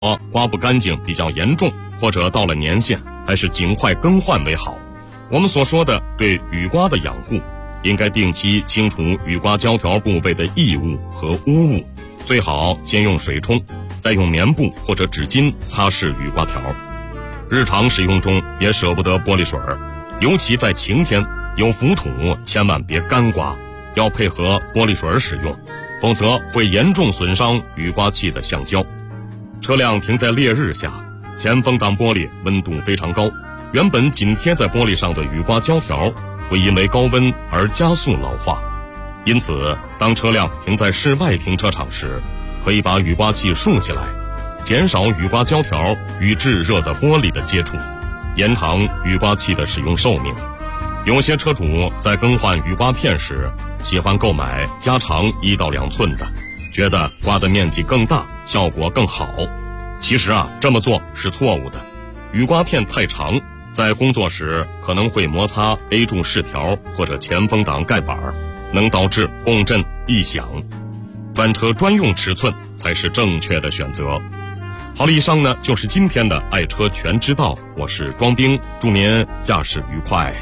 刮不干净比较严重，或者到了年限，还是尽快更换为好。我们所说的对雨刮的养护，应该定期清除雨刮胶条部位的异物和污物，最好先用水冲，再用棉布或者纸巾擦拭雨刮条。日常使用中也舍不得玻璃水，尤其在晴天有浮土，千万别干刮，要配合玻璃水使用，否则会严重损伤雨刮器的橡胶。车辆停在烈日下，前风挡玻璃温度非常高，原本紧贴在玻璃上的雨刮胶条会因为高温而加速老化。因此，当车辆停在室外停车场时，可以把雨刮器竖起来，减少雨刮胶条与炙热的玻璃的接触，延长雨刮器的使用寿命。有些车主在更换雨刮片时，喜欢购买加长1到2寸的，觉得刮的面积更大，效果更好。其实这么做是错误的。雨刮片太长，在工作时可能会摩擦 A 柱饰条或者前风挡盖板，能导致共振异响。专车专用尺寸才是正确的选择。好了，以上呢就是今天的爱车全知道，我是庄兵，祝您驾驶愉快。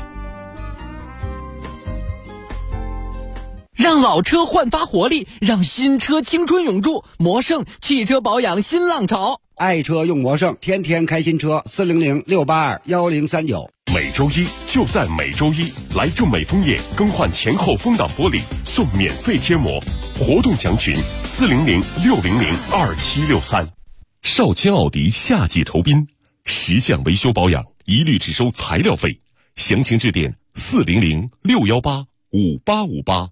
让老车焕发活力，让新车青春永驻。魔胜汽车保养新浪潮， 爱车用魔胜，天天开新车。400-682-1039。 每周一就在每周一，来正美枫叶更换前后风挡玻璃送免费贴膜，活动详询400-600-2763。少卿奥迪夏季酬宾，10项维修保养一律只收材料费，详情致电400-618-5858。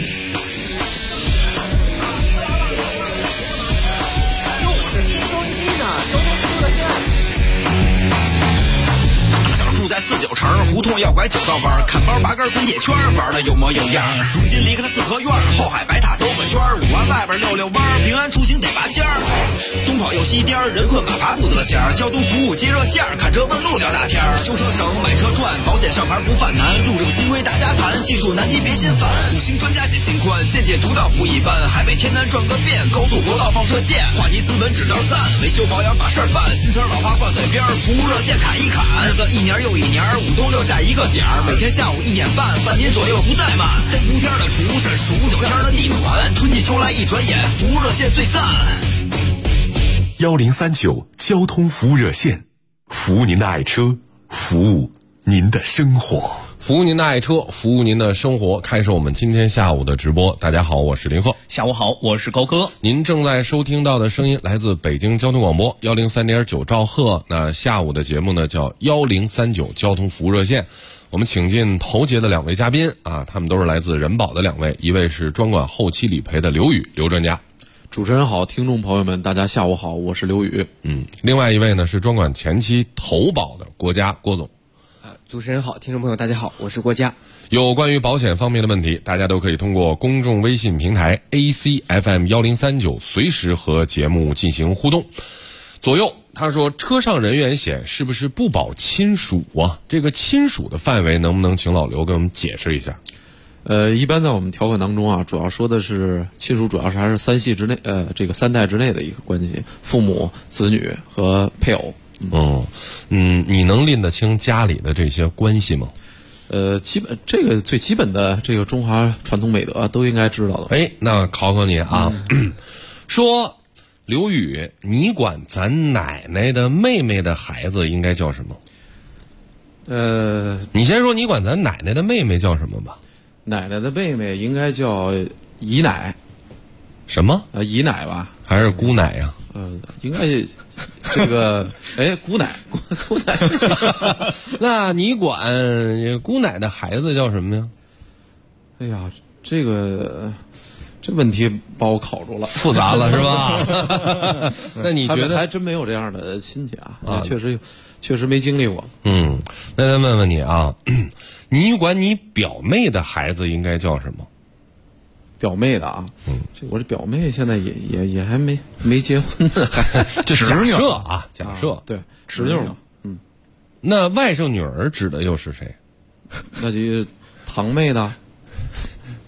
49城胡同要拐9道弯，看包拔根滚铁圈，玩的有模有样。如今离开了四合院，后海白塔兜个圈，5环外边溜弯，平安出行得拔尖儿。东跑又西颠，人困马乏不得闲。交通服务接热线，看车问路聊大天。修车省，买车赚，保险上牌不犯难。路政新规大家谈，技术难题别心烦。5星专家解心宽，见解独到不一般。海北天南转个遍，高速国道放射线。话题斯文指标赞，维修保养把事儿办。新车老花挂嘴边，服务热线砍一砍。日子一年又一年，5冬6夏一个点儿，每天下午1点半，半年左右不怠慢。3伏天的除是数9天的地暖，春季秋来一转眼，服务热线最赞。 1039交通服务热线，服务您的爱车，服务您的生活。 服务您的爱车，服务您的生活。开始我们今天下午的直播。大家好，我是林鹤。 下午好，我是高哥。 您正在收听到的声音来自北京交通广播103.9兆赫。那下午的节目呢叫1039交通服务热线。我们请进头节的2位嘉宾他们都是来自人保的2位，一位是专管后期理赔的刘宇刘专家。 主持人好，听众朋友们大家下午好，我是刘宇。 另外一位呢是专管前期投保的国家郭总。 主持人好，听众朋友大家好，我是郭嘉。 有关于保险方面的问题，大家都可以通过公众微信平台 ACFM1039 随时和节目进行互动。左右他说车上人员险是不是不保亲属啊？这个亲属的范围能不能请老刘给我们解释一下？ 一般在我们条款当中主要说的是亲属，主要是还是3系之内这个3代之内的一个关系，父母、子女和配偶。 你能拎得清家里的这些关系吗？ 基本这个最基本的这个中华传统美德都应该知道的。 那考考你说刘宇，你管咱奶奶的妹妹的孩子应该叫什么？你先说你管咱奶奶的妹妹叫什么吧。 奶奶的妹妹应该叫姨奶。 什么？ 姨奶吧？ 还是姑奶呀？ 应该这个姑奶。 那你管姑奶的孩子叫什么呀？ 哎呀，这问题把我考住了， 复杂了是吧？那你觉得还真没有这样的亲戚确实没经历过。 那咱问问你你管你表妹的孩子应该叫什么？ 表妹的我这表妹现在也还没结婚呢， 就假设对，侄女嘛。 那外甥女儿指的又是谁？ 那就堂妹的。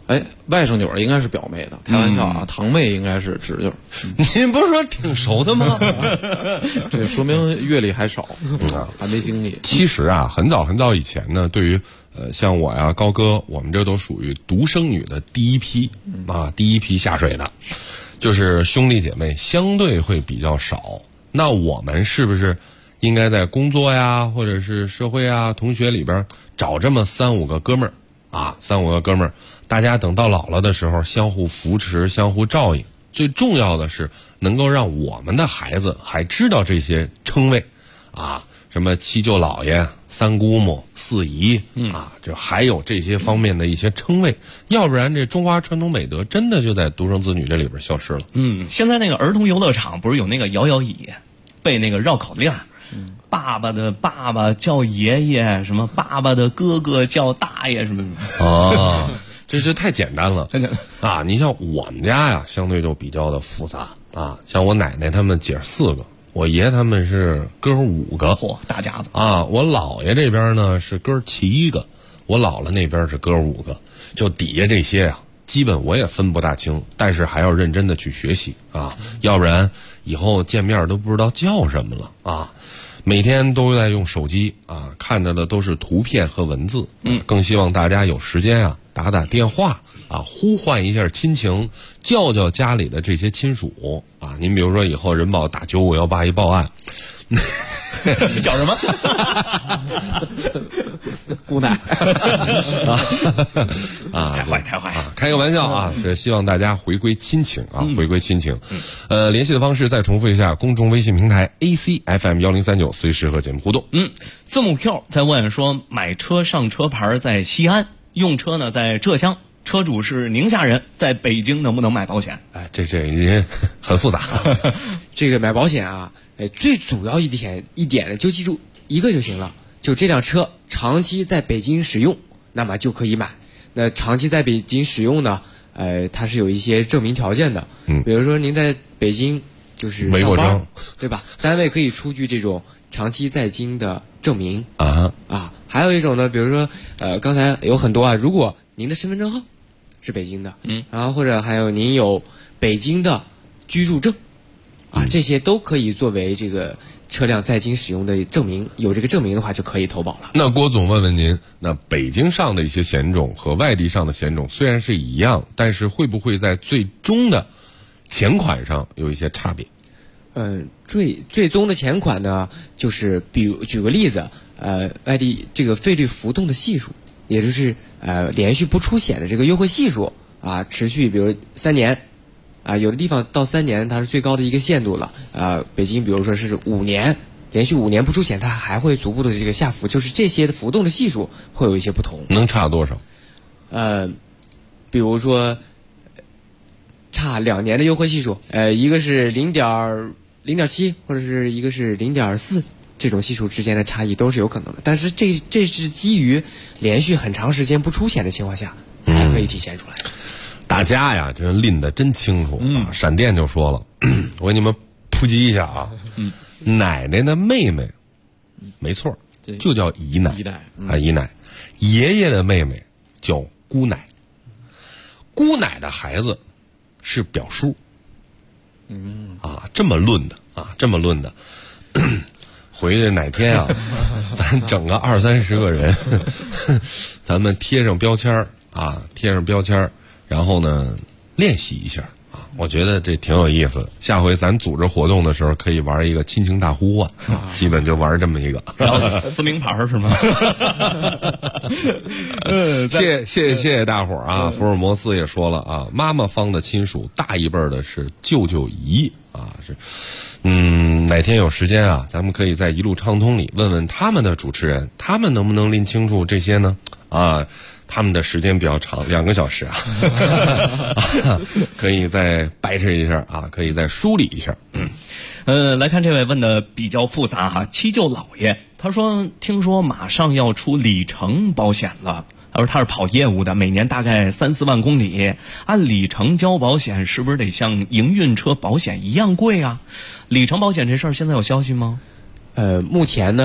外甥女儿应该是表妹的，开玩笑啊，堂妹应该是侄女。 您不是说挺熟的吗？ 这说明阅历还少，还没经历。 其实啊，很早很早以前呢，对于像我呀、高哥，我们这都属于独生女的第一批第一批下水的，就是兄弟姐妹相对会比较少。那我们是不是应该在工作呀，或者是社会啊、同学里边找这么3-5个哥们儿啊，3-5个哥们儿，大家等到老了的时候相互扶持、相互照应。最重要的是能够让我们的孩子还知道这些称谓啊，什么七舅姥爷、三姑母、四姨啊，就还有这些方面的一些称谓，要不然这中华传统美德真的就在独生子女这里边消失了。 现在那个儿童游乐场不是有那个摇摇椅，背那个绕口令，爸爸的爸爸叫爷爷，什么爸爸的哥哥叫大爷，什么什么。 这太简单了，啊！你像我们家呀，相对就比较的复杂啊。像我奶奶他们姐4个，我爷他们是哥5个， 嚯，大家子啊！我姥爷这边呢是哥7个，我姥姥那边是哥5个，就底下这些啊，基本我也分不大清，但是还要认真的去学习啊，要不然以后见面都不知道叫什么了啊。每天都在用手机啊，看到的都是图片和文字，更希望大家有时间啊打打电话啊，呼唤一下亲情，叫叫家里的这些亲属啊。您比如说以后人保打95181报案， 叫什么？ 姑奶太坏啊！开个玩笑啊，是希望大家回归亲情啊，回归亲情。联系的方式再重复一下，公众微信平台 ACFM1039，随时和节目互动。 字母 Q 在问说，买车上车牌在西安，用车呢在浙江，车主是宁夏人，在北京能不能买保险？ 这也很复杂。 这个买保险啊，最主要一点呢，就记住一个就行了，就这辆车长期在北京使用，那么就可以买。那长期在北京使用呢，它是有一些证明条件的，比如说您在北京就是上班，对吧？单位可以出具这种长期在京的证明还有一种呢，比如说刚才有很多啊，如果您的身份证号是北京的，然后或者还有您有北京的居住证这些都可以作为这个车辆在京使用的证明，有这个证明的话就可以投保了。 那郭总问问您，那北京上的一些险种和外地上的险种虽然是一样，但是会不会在最终的钱款上有一些差别？ 最终的钱款呢，就是举个例子，外地这个费率浮动的系数，也就是连续不出险的这个优惠系数持续比如3年。有的地方到3年它是最高的一个限度了，北京比如说是5年，连续5年不出险，它还会逐步的这个下浮，就是这些的浮动的系数会有一些不同。 能差多少？ 比如说差2年的优惠系数，一个是0.7，或者是一个是0.4，这种系数之间的差异都是有可能的，但是这是基于连续很长时间不出险的情况下才可以体现出来。 大家呀，这拎得真清楚啊！闪电就说了，我给你们普及一下啊。奶奶的妹妹，没错，就叫姨奶。姨奶。爷爷的妹妹叫姑奶。姑奶的孩子是表叔。这么论的。回去哪天啊，咱整个20-30个人，咱们贴上标签然后呢，练习一下我觉得这挺有意思的。下回咱组织活动的时候，可以玩一个亲情大呼唤基本就玩这么一个。 然后撕名牌是吗？ 谢谢大伙儿啊！福尔摩斯也说了啊，妈妈方的亲属大一辈的是舅舅姨是。哪天有时间啊，咱们可以在一路畅通里问问他们的主持人，他们能不能拎清楚这些呢？他们的时间比较长，2个小时可以再掰扯一下可以再梳理一下。 来看这位问的比较复杂七舅姥爷，他说听说马上要出里程保险了。他说他是跑业务的，每年大概3-4万公里，按里程交保险是不是得像营运车保险一样贵啊？里程保险这事儿现在有消息吗？ 目前呢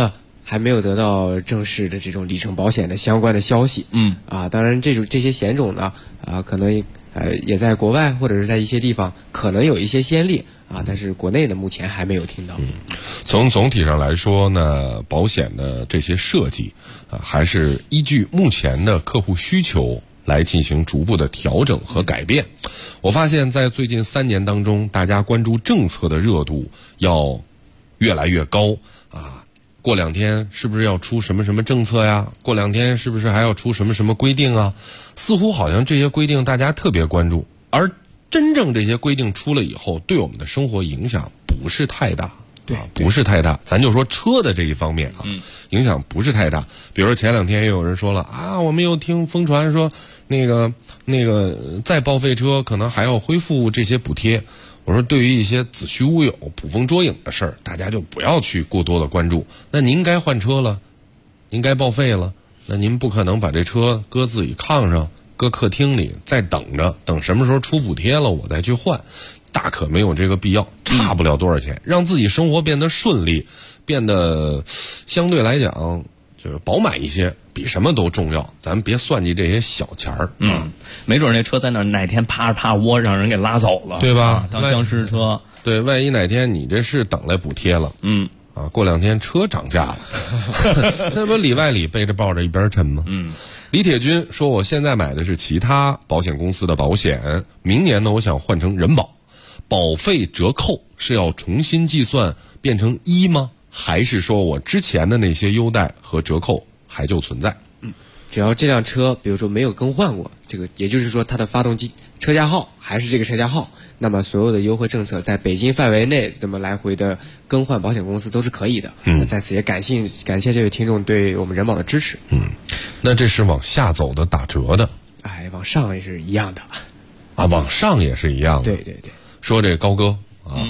还没有得到正式的这种里程保险的相关的消息。当然这些险种呢，可能也在国外或者是在一些地方可能有一些先例但是国内呢目前还没有听到。 从总体上来说呢，保险的这些设计还是依据目前的客户需求来进行逐步的调整和改变。我发现在最近3年当中，大家关注政策的热度要越来越高过2天是不是要出什么什么政策呀？过2天是不是还要出什么什么规定啊？似乎好像这些规定大家特别关注，而真正这些规定出了以后，对我们的生活影响不是太大。不是太大，咱就说车的这一方面影响不是太大。比如说前2天也有人说了我们又听疯传说那个再报废车可能还要恢复这些补贴。我说对于一些子虚乌有、捕风捉影的事儿，大家就不要去过多的关注。那您该换车了，您该报废了，那您不可能把这车搁自己炕上，搁客厅里再等着，等什么时候出补贴了我再去换，大可没有这个必要，差不了多少钱，让自己生活变得顺利，变得相对来讲就是饱满一些，比什么都重要。咱别算计这些小钱儿没准那车在那哪天趴着趴窝让人给拉走了， 对吧？ 当厢式车， 对，万一哪天你这是等来补贴了，过2天车涨价了，那不里外里背着抱着一边沉吗？李铁军说，我现在买的是其他保险公司的保险，明年呢我想换成人保，保费折扣是要重新计算变成1吗？还是说我之前的那些优待和折扣还就存在？ 只要这辆车比如说没有更换过，这个也就是说它的发动机车架号还是这个车架号，那么所有的优惠政策在北京范围内这么来回的更换保险公司都是可以的。在此也感谢这位听众对我们人保的支持。 那这是往下走的打折的， 往上也是一样的往上也是一样的。 对， 说这高哥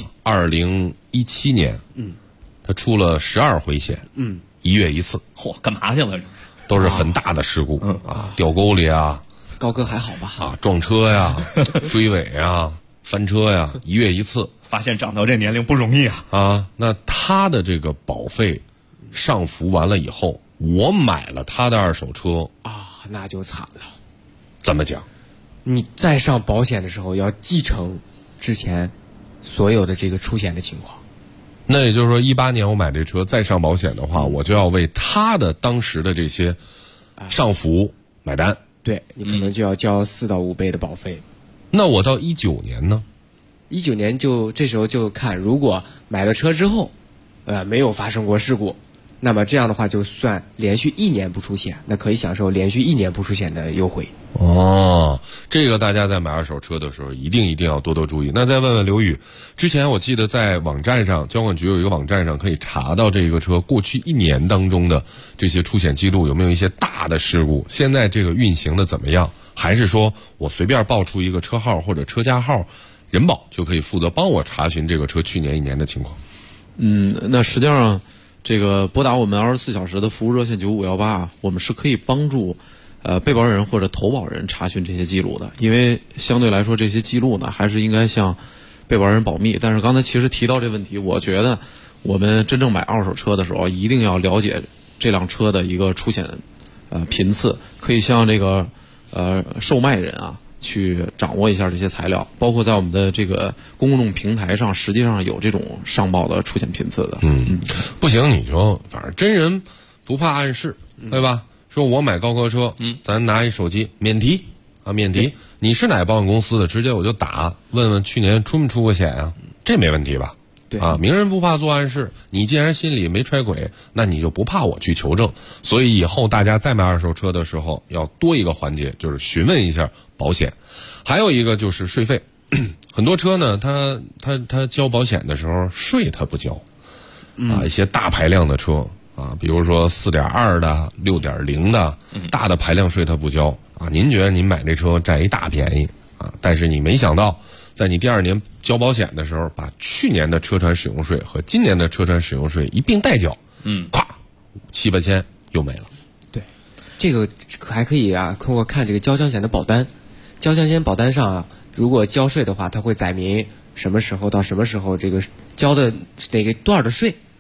2017年他出了12回险，1月1次。 干嘛去了？ 都是很大的事故掉沟里高哥还好吧？ 撞车呀，追尾呀，翻车呀，1月1次。 发现长到这年龄不容易那他的这个保费上浮完了以后，我买了他的2手车那就惨了。 怎么讲？ 你再上保险的时候要继承之前所有的这个出险的情况。 那也就是说18年我买这车再上保险的话，我就要为他的当时的这些上浮买单。 对，你可能就要交4到5倍的保费。 那我到19年呢 ？19年这时候就看，如果买了车之后没有发生过事故，那么这样的话就算连续1年不出险，那可以享受连续1年不出险的优惠。 这个大家在买2手车的时候一定要多多注意。那再问问刘宇，之前我记得在网站上，交管局有一个网站上可以查到这个车过去1年当中的这些出险记录有没有一些大的事故，现在这个运行的怎么样？还是说我随便报出一个车号或者车架号，人保就可以负责帮我查询这个车去年1年的情况？ 那实际上这个拨打我们24小时的服务热线9518，我们是可以帮助被保人或者投保人查询这些记录的，因为相对来说这些记录呢还是应该向被保人保密。但是刚才其实提到这问题，我觉得我们真正买2手车的时候一定要了解这辆车的一个出险频次，可以向这个售卖人去掌握一下这些材料，包括在我们的这个公众平台上实际上有这种上报的出险频次的。 不行你就反正真人不怕暗示，对吧？说我买高科车，咱拿一手机免提免提，你是哪保险公司的，直接我就打问问去年出没出过险啊，这没问题吧？ 对明人不怕做暗事，你既然心里没揣鬼，那你就不怕我去求证。所以以后大家再买2手车的时候要多一个环节，就是询问一下保险。还有一个就是税费，很多车呢他交保险的时候税他不交一些大排量的车比如说4.2的、6.0的，大的排量税他不交您觉得您买这车占一大便宜但是你没想到，在你第2年交保险的时候，把去年的车船使用税和今年的车船使用税一并代缴咵7-8千又没了。 对，这个还可以通过看这个交强险的保单，交强险保单上如果交税的话，它会载明什么时候到什么时候这个交的哪个段的税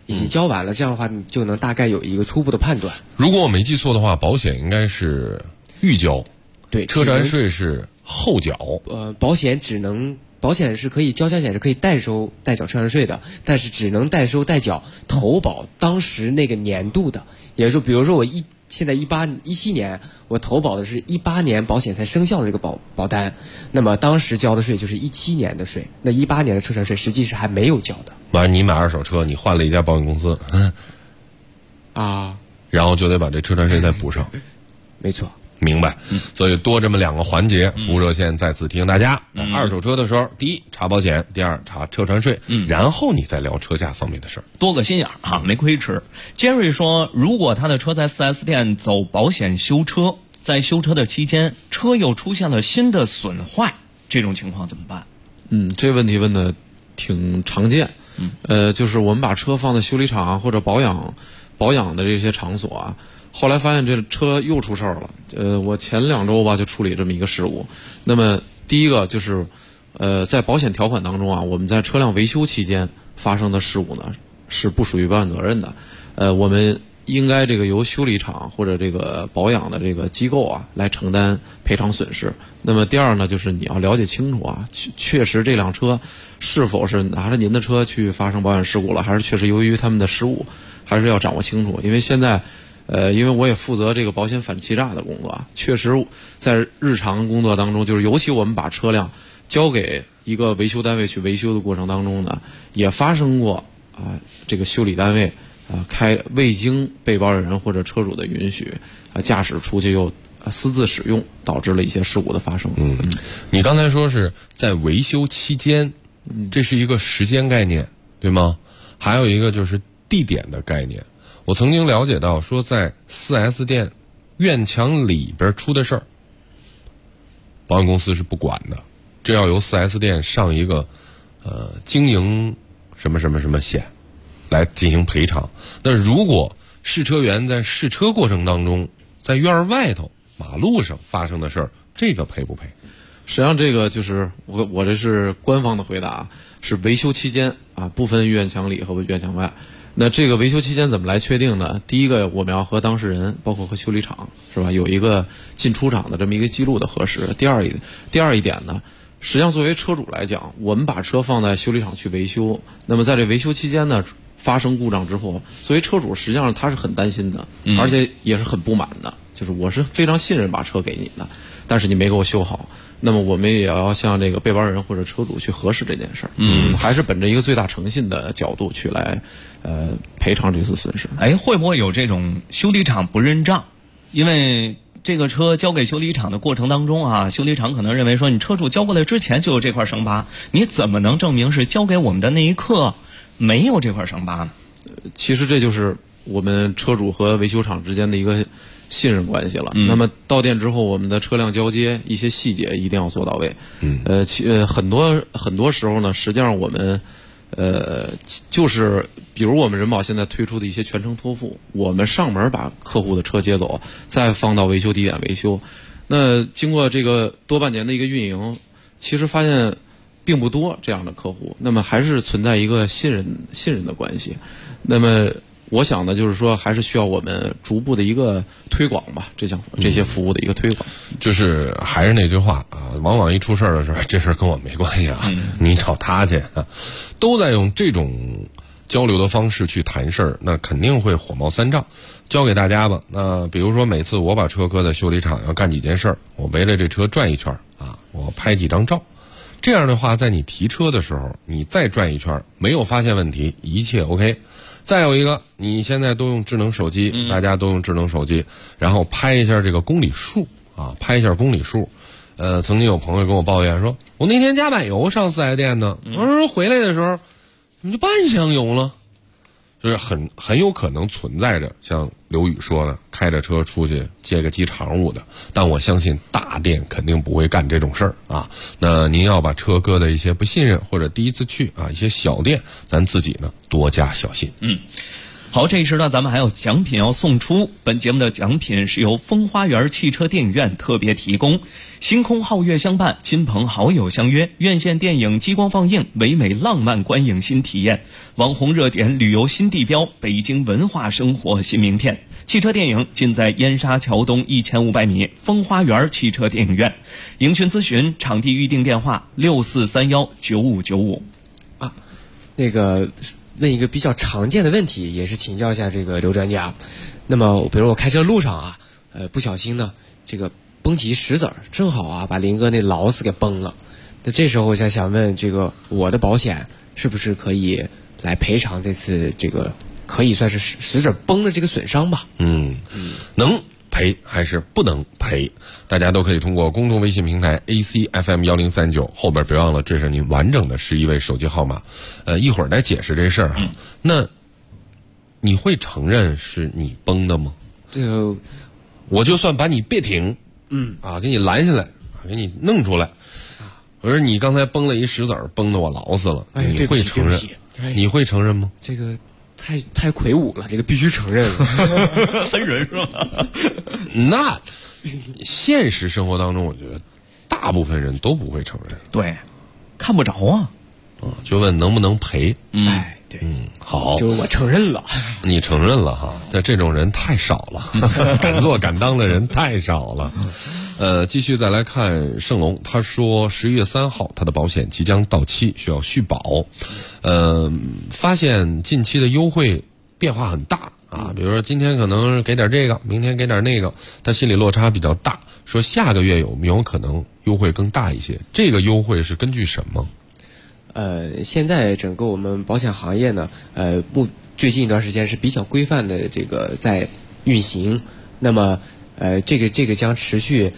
已经交完了，这样的话你就能大概有一个初步的判断。 如果我没记错的话，保险应该是预交， 对， 车船税是后缴。 保险是可以交强险是可以代收代缴车船税的，但是只能代收代缴投保当时那个年度的，也就是说，比如说现在17年，我投保的是18年保险才生效的这个保单，那么当时交的税就是17年的税，那18年的车船税实际是还没有交的。 完了，你买二手车，你换了一家保险公司，然后就得把这车船税再补上。 没错。 明白，所以多这么2个环节，服务热线再次提醒大家：二手车的时候，第一查保险，第二查车船税，然后你再聊车价方面的事儿， 多个心眼啊，没亏吃。Jerry 说，如果他的车在 4S 店走保险修车，在修车的期间，车又出现了新的损坏，这种情况怎么办？ 这问题问的挺常见。就是我们把车放在修理厂或者保养的这些场所啊。后来发现这车又出事儿了，我前2周吧就处理这么一个事故。那么第一个就是，在保险条款当中啊，我们在车辆维修期间发生的事故呢是不属于保险责任的，我们应该这个由修理厂或者这个保养的这个机构啊来承担赔偿损失。那么第二呢，就是你要了解清楚啊，确实这辆车是否是拿着您的车去发生保险事故了，还是确实由于他们的失误，还是要掌握清楚。因为现在因为我也负责这个保险反欺诈的工作啊，确实在日常工作当中，就是尤其我们把车辆交给一个维修单位去维修的过程当中呢，也发生过这个修理单位未经被保人或者车主的允许驾驶出去又私自使用，导致了一些事故的发生。 你刚才说是在维修期间，这是一个时间概念，对吗？还有一个就是地点的概念。我曾经了解到说，在 4S 店院墙里边出的事儿，保险公司是不管的，这要由 4S 店上一个经营什么什么什么险来进行赔偿。那如果试车员在试车过程当中，在院外头马路上发生的事儿，这个赔不赔？ 实际上这个就是我这是官方的回答，是维修期间不分院墙里和院墙外。那这个维修期间怎么来确定呢？第一个，我们要和当事人，包括和修理厂，是吧，有一个进出厂的这么一个记录的核实。第二一点呢，实际上作为车主来讲，我们把车放在修理厂去维修，那么在这维修期间呢，发生故障之后，作为车主实际上他是很担心的，而且也是很不满的，就是我是非常信任把车给你的，但是你没给我修好。那么我们也要向这个被保人或者车主去核实这件事儿，还是本着一个最大诚信的角度去来赔偿这次损失。 会不会有这种修理厂不认账？因为这个车交给修理厂的过程当中啊，修理厂可能认为说你车主交过来之前就有这块伤疤，你怎么能证明是交给我们的那一刻没有这块伤疤呢？ 其实这就是我们车主和维修厂之间的一个信任关系了。那么到店之后，我们的车辆交接一些细节一定要做到位。很多时候呢，实际上我们就是比如我们人保现在推出的一些全程托付，我们上门把客户的车接走，再放到维修地点维修。那经过这个多半年的一个运营，其实发现并不多这样的客户，那么还是存在一个信任的关系。那么我想呢，就是说还是需要我们逐步的一个推广吧，这些服务的一个推广。 就是还是那句话啊，往往一出事儿的时候，这事儿跟我没关系啊，你找他去啊。都在用这种交流的方式去谈事儿，那肯定会火冒三丈。教给大家吧，那比如说每次我把车搁在修理厂要干几件事儿，我围着这车转一圈啊，我拍几张照。这样的话，在你提车的时候，你再转一圈，没有发现问题，一切 OK。再有一个，你现在都用智能手机，大家都用智能手机，然后拍一下这个公里数啊，拍一下公里数。曾经有朋友跟我抱怨说，我那天加满油上4S店呢，我说回来的时候，你就半箱油了。就是很有可能存在着像刘宇说的，开着车出去接个机常务的，但我相信大店肯定不会干这种事儿啊。那您要把车搁在一些不信任或者第一次去啊一些小店，咱自己呢多加小心。 好，这一时段咱们还有奖品要送出。本节目的奖品是由风花园汽车电影院特别提供，星空皓月相伴，亲朋好友相约，院线电影激光放映，唯美浪漫观影新体验，网红热点旅游新地标，北京文化生活新名片。汽车电影尽在燕莎桥东1500米风花园汽车电影院。营讯咨询场地预订电话64319595。 那个问一个比较常见的问题，也是请教一下这个刘专家。那么比如我开车路上啊，不小心呢这个崩起石子儿，正好啊把林哥那劳斯给崩了。那这时候我想问，这个我的保险是不是可以来赔偿这次这个可以算是石子崩的这个损伤吧？ 能赔还是不能赔？大家都可以通过公众微信平台 ACFM1039，后边别忘了这是您完整的11位手机号码。一会儿再解释这事儿哈。那你会承认是你崩的吗？ 这个我就算把你别停，给你拦下来，给你弄出来。我说你刚才崩了一石子儿，崩得我劳死了，你会承认？你会承认吗？ 这个太魁梧了，这个必须承认了。 分人是吧？ 那现实生活当中，我觉得大部分人都不会承认。 对，看不着啊。 就问能不能赔？ 对， 好， 就是我承认了。 你承认了哈？但这种人太少了，敢做敢当的人太少了。继续再来看盛龙，他说11月3号他的保险即将到期，需要续保。发现近期的优惠变化很大啊，比如说今天可能给点这个，明天给点那个，他心理落差比较大。说下个月有没有可能优惠更大一些？这个优惠是根据什么？ 现在整个我们保险行业呢，最近一段时间是比较规范的这个在运行。那么这个将持续，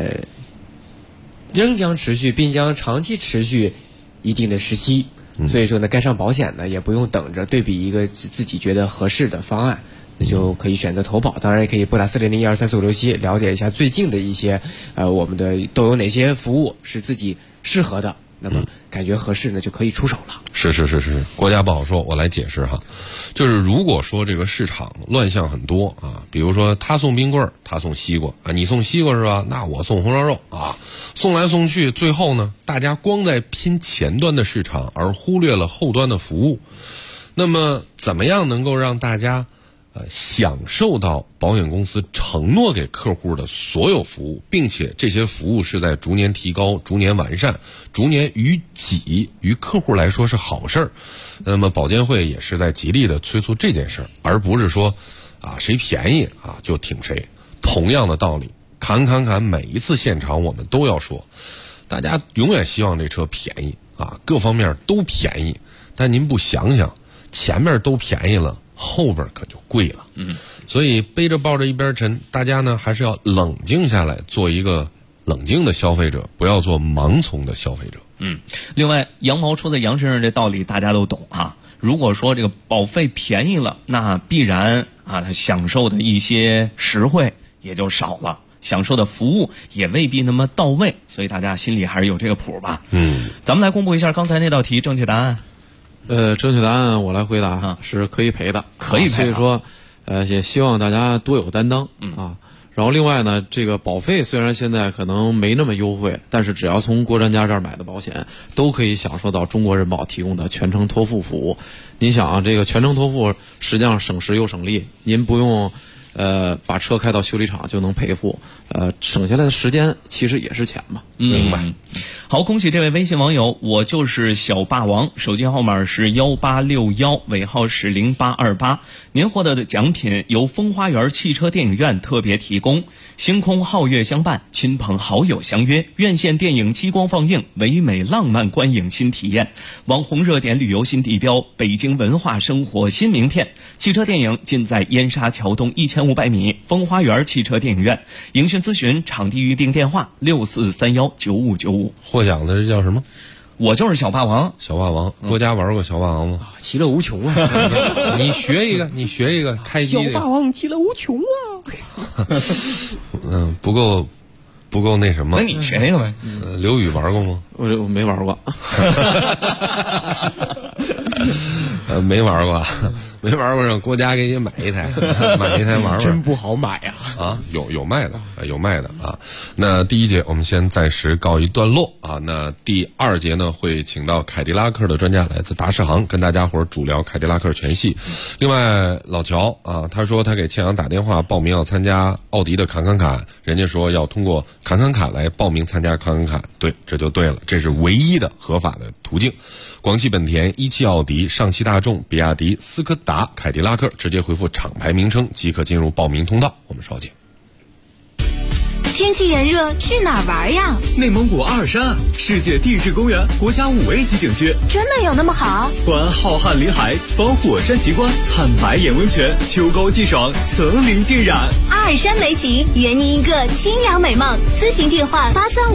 仍将持续，并将长期持续一定的时期。所以说呢，该上保险呢也不用等着对比一个自己觉得合适的方案，那就可以选择投保。当然也可以拨打4001234567了解一下最近的一些我们的都有哪些服务是自己适合的。那么感觉合适呢，就可以出手了。 是，国家不好说，我来解释哈。就是如果说这个市场乱象很多啊，比如说他送冰棍儿，他送西瓜啊，你送西瓜是吧？那我送红烧肉啊，送来送去，最后呢，大家光在拼前端的市场，而忽略了后端的服务。那么怎么样能够让大家享受到保险公司承诺给客户的所有服务，并且这些服务是在逐年提高、逐年完善、逐年于客户来说是好事儿。那么保监会也是在极力的催促这件事儿，而不是说谁便宜就挺谁。同样的道理，侃，每一次现场我们都要说，大家永远希望这车便宜各方面都便宜，但您不想想，前面都便宜了，后边可就贵了。所以背着抱着一边沉，大家呢还是要冷静下来，做一个冷静的消费者，不要做盲从的消费者。 另外，羊毛出在羊身上这道理大家都懂啊。如果说这个保费便宜了，那必然他享受的一些实惠也就少了，享受的服务也未必那么到位，所以大家心里还是有这个谱吧。咱们来公布一下刚才那道题正确答案。 正确答案我来回答是可以赔的， 可以赔。 所以说，也希望大家多有担当然后另外呢，这个保费虽然现在可能没那么优惠，但是只要从国专家这儿买的保险，都可以享受到中国人保提供的全程托付服务。您想这个全程托付实际上省时又省力，您不用把车开到修理厂就能赔付，省下来的时间其实也是钱嘛。 明白。好，恭喜这位微信网友，我就是小霸王，手机号码是1861，尾号是0828。您获得的奖品由风花园汽车电影院特别提供，星空皓月相伴，亲朋好友相约，院线电影激光放映，唯美浪漫观影新体验，网红热点旅游新地标，北京文化生活新名片。汽车电影尽在燕莎桥东1500米风花园汽车电影院。营讯咨询场地预订电话64319595。 获奖的这叫什么？ 我就是小霸王。 小霸王，郭家玩过小霸王吗？ 其乐无穷啊！ 你学一个，开机。 小霸王其乐无穷啊！ 不够那什么。 那你学一个呗。 刘宇玩过吗？ 我没玩过。 没玩过。 没玩过，让郭嘉给你买一台，买一台玩玩。 真不好买啊！ 啊，有卖的，有卖的啊。那第一节我们先暂时告一段落啊。那第二节呢，会请到凯迪拉克的专家，来自达世行，跟大家伙儿主聊凯迪拉克全系。另外，老乔啊，他说他给庆阳打电话报名要参加奥迪的侃侃侃，人家说要通过侃侃侃来报名参加侃侃侃，对，这就对了，这是唯一的合法的途径。广汽本田、17奥迪、上汽大众、比亚迪、斯柯达、凯迪拉克，直接回复厂牌名称即可进入报名通道。我们稍见。 天气炎热，去哪儿玩呀？ 内蒙古阿尔山，世界地质公园国家5A 级景区， 真的有那么好？ 观浩瀚林海，访火山奇观，看白眼温泉，秋高气爽，层林尽染。 阿尔山美景，圆你一个清凉美梦。咨询电话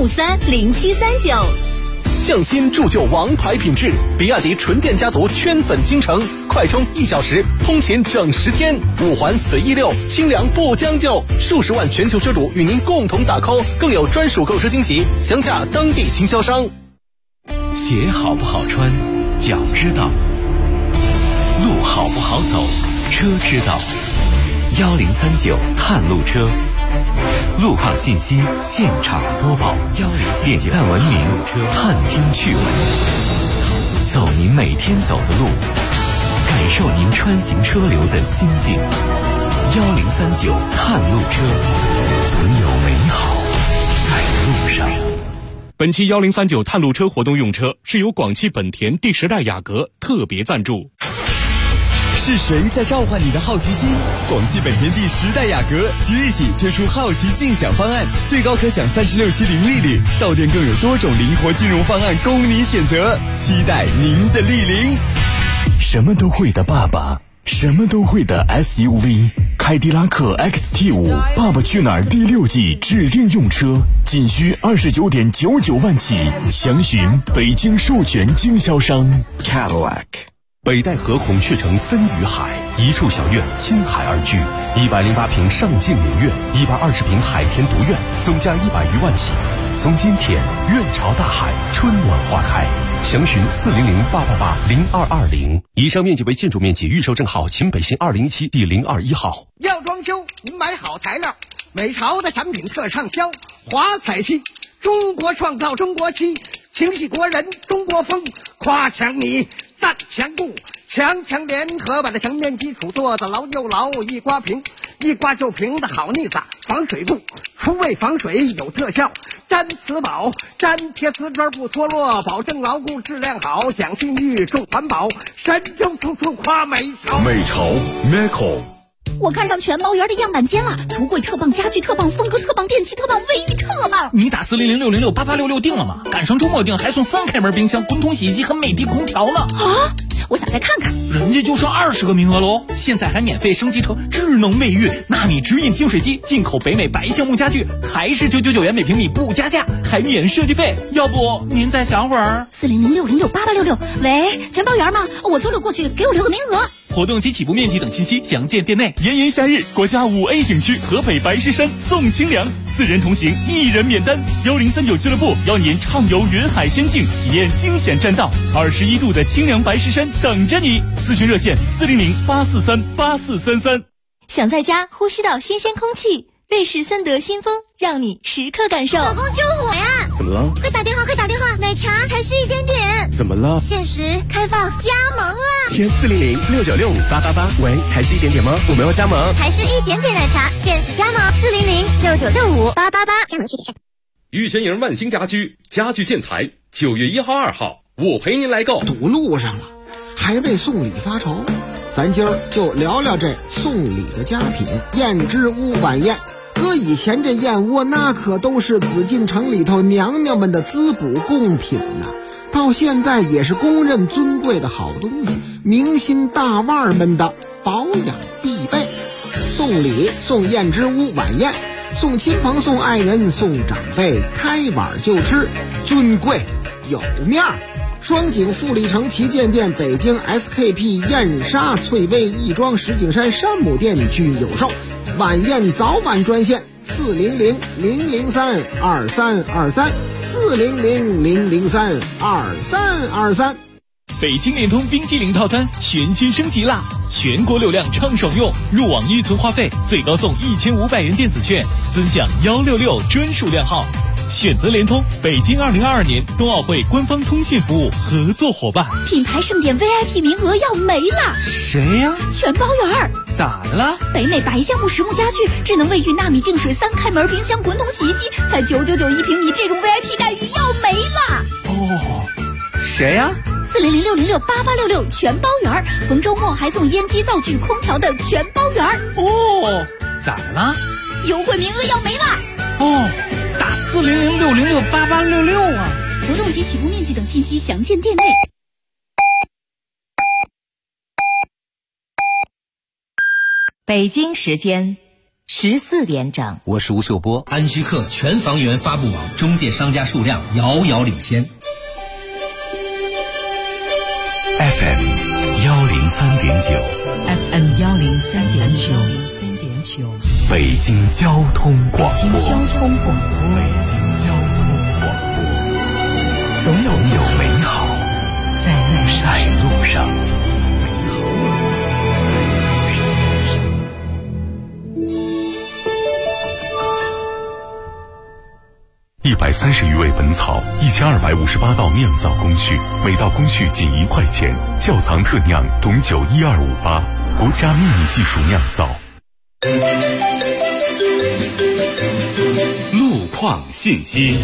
83530739。 匠心铸就王牌品质，比亚迪纯电家族圈粉京城，快充1小时，通勤整10天，5环随意溜，清凉不将就，数十万全球车主与您共同打 call， 更有专属购车惊喜，详洽当地经销商。 鞋好不好穿，脚知道；路好不好走，车知道。1039探路车，路况信息现场播报，点赞文明，探听趣闻，走您每天走的路，感受您穿行车流的心境。1039探路车，总有美好在路上。 本期1039探路车活动用车是由广汽本田第10代雅阁特别赞助。 是谁在召唤你的好奇心？广汽本田第10代雅阁即日起推出好奇竞享方案，最高可享36期零利率，到店更有多种灵活金融方案供你选择，期待您的莅临。 什么都会的爸爸，什么都会的 SUV， 凯迪拉克 XT5 爸爸去哪儿第6季指定用车，仅需29.99万起，详询北京授权经销商 Cadillac。 北戴河孔雀城森与海，一处小院亲海而居，108平上镜名苑，120平海天独院，总价100余万起。从今天院朝大海，春暖花开。详询400-888-0220。以上面积为建筑面积，预售证号秦北新2017第021号。 要装修，您买好材料，美朝的产品特畅销，华彩漆，中国创造中国漆，情系国人中国风，夸强你。赞强固，强联合把这墙面基础做得牢又牢，一刮平，一刮就平的好腻子，防水固，除味防水有特效，粘瓷宝，粘贴瓷砖不脱落，保证牢固质量好，讲信誉重环保，神州处处夸美朝。 美朝 Meco。 我看上全包园的样板间了，橱柜特棒，家具特棒，风格特棒，电器特棒，卫浴特棒。 你打400-606-8866定了吗？赶上周末定还送3开门冰箱、滚筒洗衣机和美的空调呢。 啊！我想再看看。 人家就剩20个名额喽，现在还免费升级成智能卫浴、纳米直饮净水机，进口北美白橡木家具，还是999元每平米不加价，还免设计费。要不您再想会儿 ？400-606-8866。喂，全包园吗？我周6过去，给我留个名额。 活动及起步面积等信息详见店内。 炎炎夏日，国家5A 景区河北白石山送清凉，4人同行1人免单。1039俱乐部邀您畅游云海仙境，体验惊险栈道，21度的清凉白石山等着你。咨询热线400-843-8433。 想在家呼吸到新鲜空气，瑞士森德新风让你时刻感受。 老公救我呀！ 怎么了？ 快打电话，奶茶还是1点点。 怎么了？ 限时开放加盟了。 填400-696-5888。喂，还是1点点吗？我们要加盟。 还是1点点奶茶，限时加盟400-696-5888。加盟具体是。 玉泉营万兴家居，家具建材，9月1号、2号，我陪您来购。 堵路上了，还为送礼发愁。咱今儿就聊聊这送礼的佳品燕之屋晚宴。搁以前这燕窝那可都是紫禁城里头娘娘们的滋补贡品呐，到现在也是公认尊贵的好东西，明星大腕们的保养必备。送礼送燕之屋晚宴，送亲朋送爱人送长辈，开碗就吃，尊贵有面儿。双井富力城旗舰店、北京 SKP 燕莎、翠微亦庄、石景山山姆店均有售。晚宴早晚专线400-003-2323 400-003-2323。 北京联通冰激凌套餐全新升级啦！全国流量畅爽用，入网预存话费最高送1500元电子券，尊享166专属量号。选择联通，北京2022年冬奥会官方通信服务合作伙伴。 品牌盛典 VIP 名额要没了， 谁呀？ 全包圆。 咋的了？ 北美白橡木实木家具、智能卫浴、纳米净水3开门冰箱、滚筒洗衣机，才999一平米，这种 VIP 待遇要没了。 哦，谁呀 ？400-606-8866全包圆，逢周末还送烟机、灶具、空调的全包圆。 哦，咋的了？ 优惠名额要没了。 哦，打400-606-8866啊！ 活动及起步面积等信息详见店内。 北京时间14点整， 我是吴秀波。 安居客全房源发布网中介商家数量遥遥领先。 FM 103.9 FM 103.9 北京交通广播。 北京交通广播，总有美好在路上。 130余味本草，1258道酿造工序，每道工序仅1块钱。窖藏特酿董酒12588，国家秘密技术酿造。 路况信息。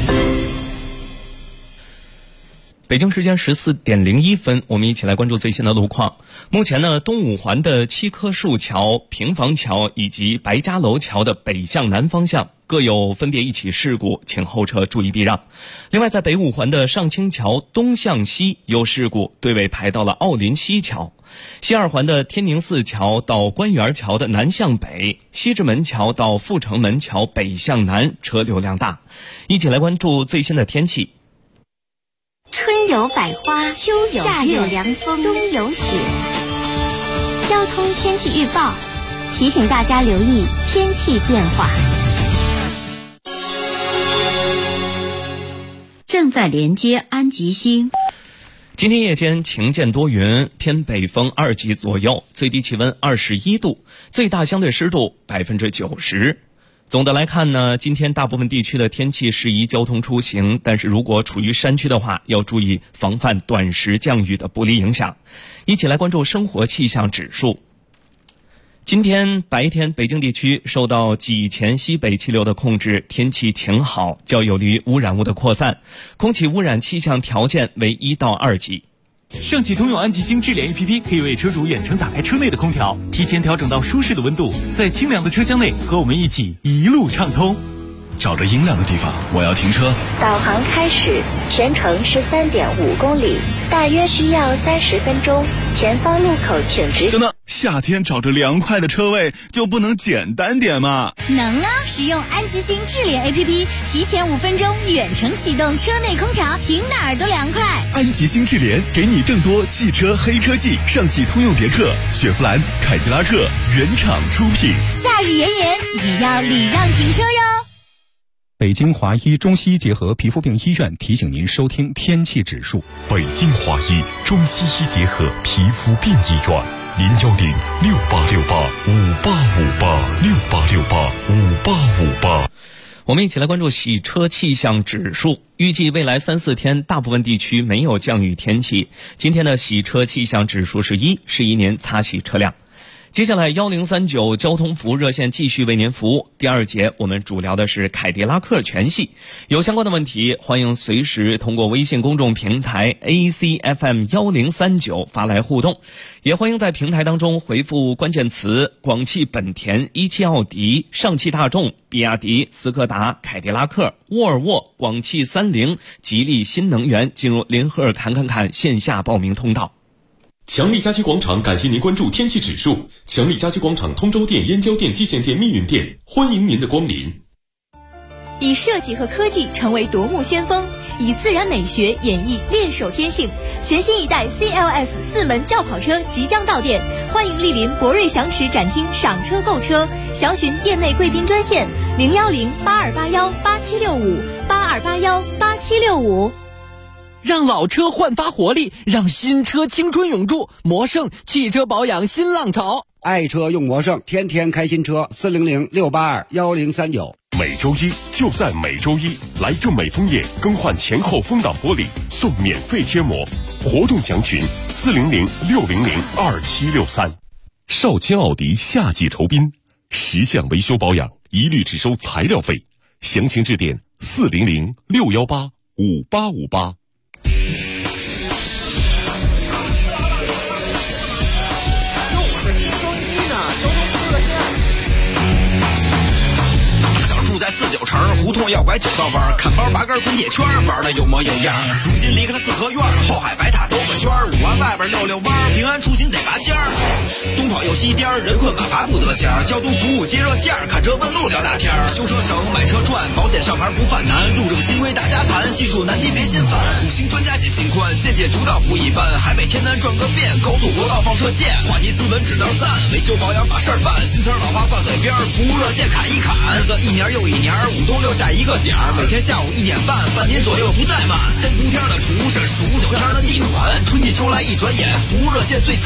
北京时间14点01分，我们一起来关注最新的路况。目前呢，东五环的7棵树桥、平房桥以及白家楼桥的北向南方向各有分别一起事故，请后车注意避让。另外，在北五环的上清桥东向西有事故，队尾排到了奥林西桥。西二环的天宁寺桥到官园桥的南向北，西直门桥到阜成门桥北向南车流量大。一起来关注最新的天气。 春有百花，秋有夏有凉风，冬有雪。交通天气预报提醒大家留意天气变化。 正在连接安吉星。 今天夜间晴间多云，偏北风2级左右，最低气温21度，最大相对湿度90%。总的来看呢，今天大部分地区的天气适宜交通出行，但是如果处于山区的话，要注意防范短时降雨的不利影响。一起来关注生活气象指数。今天白天，北京地区受到季前西北气流的控制，天气晴好，较有利于污染物的扩散，空气污染气象条件为1到2级。 上汽通用安吉星智联 APP 可以为车主远程打开车内的空调，提前调整到舒适的温度，在清凉的车厢内和我们一起一路畅通。 找着阴凉的地方，我要停车。 导航开始，全程13.5公里，大约需要30分钟。前方路口请直行。 等等，夏天找着凉快的车位就不能简单点吗？ 能啊！使用安吉星智联 APP， 提前5分钟远程启动车内空调，停哪儿都凉快。 安吉星智联给你更多汽车黑科技，上汽通用别克、雪佛兰、凯迪拉克原厂出品。 夏日炎炎，也要礼让停车哟。 北京华医中西医结合皮肤病医院提醒您收听天气指数。 北京华医中西医结合皮肤病医院，010-6868-5858，6868-5858。 我们一起来关注洗车气象指数。预计未来3-4天大部分地区没有降雨天气。今天的洗车气象指数是1，是一年擦洗车辆。接下来1039交通服务热线继续为您服务。第2节我们主聊的是凯迪拉克全系，有相关的问题欢迎随时通过微信公众平台 ACFM 1039发来互动，也欢迎在平台当中回复关键词广汽本田、17奥迪、上汽大众、比亚迪、斯柯达、凯迪拉克、沃尔沃、广汽30、吉利新能源，进入林赫尔侃线下报名通道。 强力家居广场感谢您关注天气指数。强力家居广场通州店、燕郊店、蓟县店、密云店，欢迎您的光临。 以设计和科技成为夺目先锋，以自然美学演绎练手天性。全新一代 CLS 4门轿跑车即将到店，欢迎莅临博瑞祥驰展厅赏车购车，详询店内贵宾专线010-8281-8765 8281-8765。 让老车焕发活力，让新车青春永驻。魔胜汽车保养新浪潮， 爱车用魔胜，天天开新车。400-682-1039。 每周一就在每周一，来正美枫叶更换前后风挡玻璃送免费贴膜，活动详询400-600-2763。少卿奥迪夏季酬宾，10项维修保养一律只收材料费，详情致电400-618-5858。 在49城胡同要拐9道弯，看包拔根滚铁圈，玩的有模有样。如今离开了四合院，后海白塔兜个圈，5环外边溜弯，平安出行得拔尖儿。东跑又西颠，人困马乏不得闲。交通服务接热线，看车问路聊大天。修车省买车赚，保险上牌不犯难。路政新规大家谈，技术难题别心烦。5星专家解心宽，见解独到不一般。海北天南转个遍，高速国道放射线。话题斯文指道赞，维修保养把事儿办。新词老话挂嘴边，服务热线砍一砍。日子一年又一年，5冬6夏一个点儿，每天下午1点半，半年左右不怠慢。3伏天的厨是数9天的地暖，春季秋来一转眼，服务热线最赞。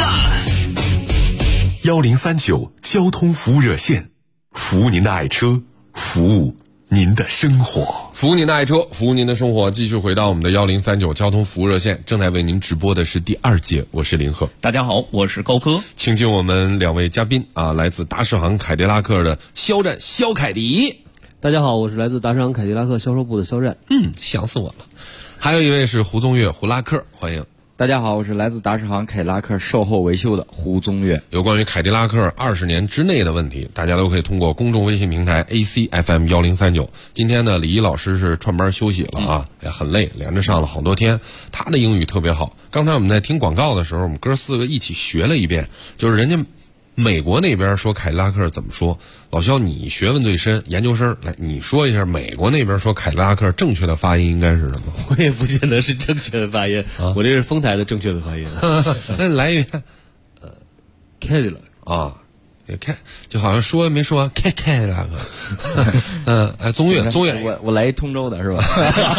1039交通服务热线，服务您的爱车，服务您的生活， 服务您的爱车，服务您的生活。继续回到我们的1039交通服务热线，正在为您直播的是第2节，我是林鹤。 大家好，我是高科。 请进我们2位嘉宾啊，来自达世行凯迪拉克的肖战肖凯迪。 大家好，我是来自达世行凯迪拉克销售部的肖战。 想死我了。还有一位是胡宗岳胡拉克，欢迎。 大家好，我是来自达世行凯迪拉克售后维修的胡宗岳。 有关于凯迪拉克20年之内的问题，大家都可以通过公众微信平台 ACFM 1039。今天呢，李一老师是串班休息了啊，也很累，连着上了好多天。他的英语特别好。刚才我们在听广告的时候，我们哥4个一起学了一遍，就是人家美国那边说凯迪拉克怎么说。老肖，你学问最深，研究生来，你说一下美国那边说凯迪拉克正确的发音应该是什么？ 我也不见得是正确的发音，我这是丰台的正确的发音。 那你来一遍 ，Cadillac 啊，也看就好像说没说凯迪拉克。宗岳， 我来一通州的是吧？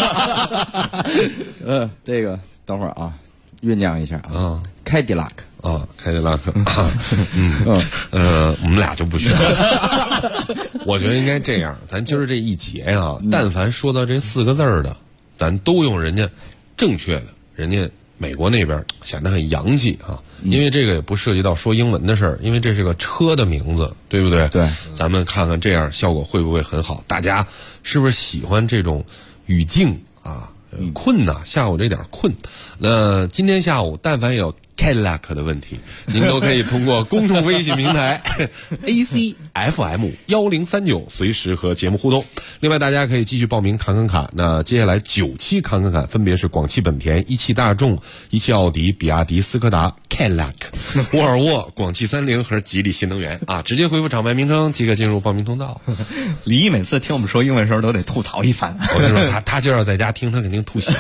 这个等会儿啊，酝酿一下啊，凯迪拉克。 凯迪拉克，我们俩就不学了。我觉得应该这样，咱今儿这一节呀，但凡说到这4个字的，咱都用人家正确的，人家美国那边显得很洋气啊。因为这个也不涉及到说英文的事儿，因为这是个车的名字，对不对？ 对， 咱们看看这样效果会不会很好？大家是不是喜欢这种语境啊？困呐，下午这点困。那今天下午但凡有Cadillac 的问题，您都可以通过公众微信平台ACFM 1039随时和节目互动。另外，大家可以继续报名侃侃侃。那接下来9期侃侃侃分别是广汽本田、一汽大众、一汽奥迪、比亚迪、斯柯达、Cadillac、沃尔沃、广汽30和吉利新能源啊！直接回复厂牌名称即可进入报名通道。 李毅每次听我们说英文时候都得吐槽一番。 我跟你说，他就要在家听，他肯定吐血。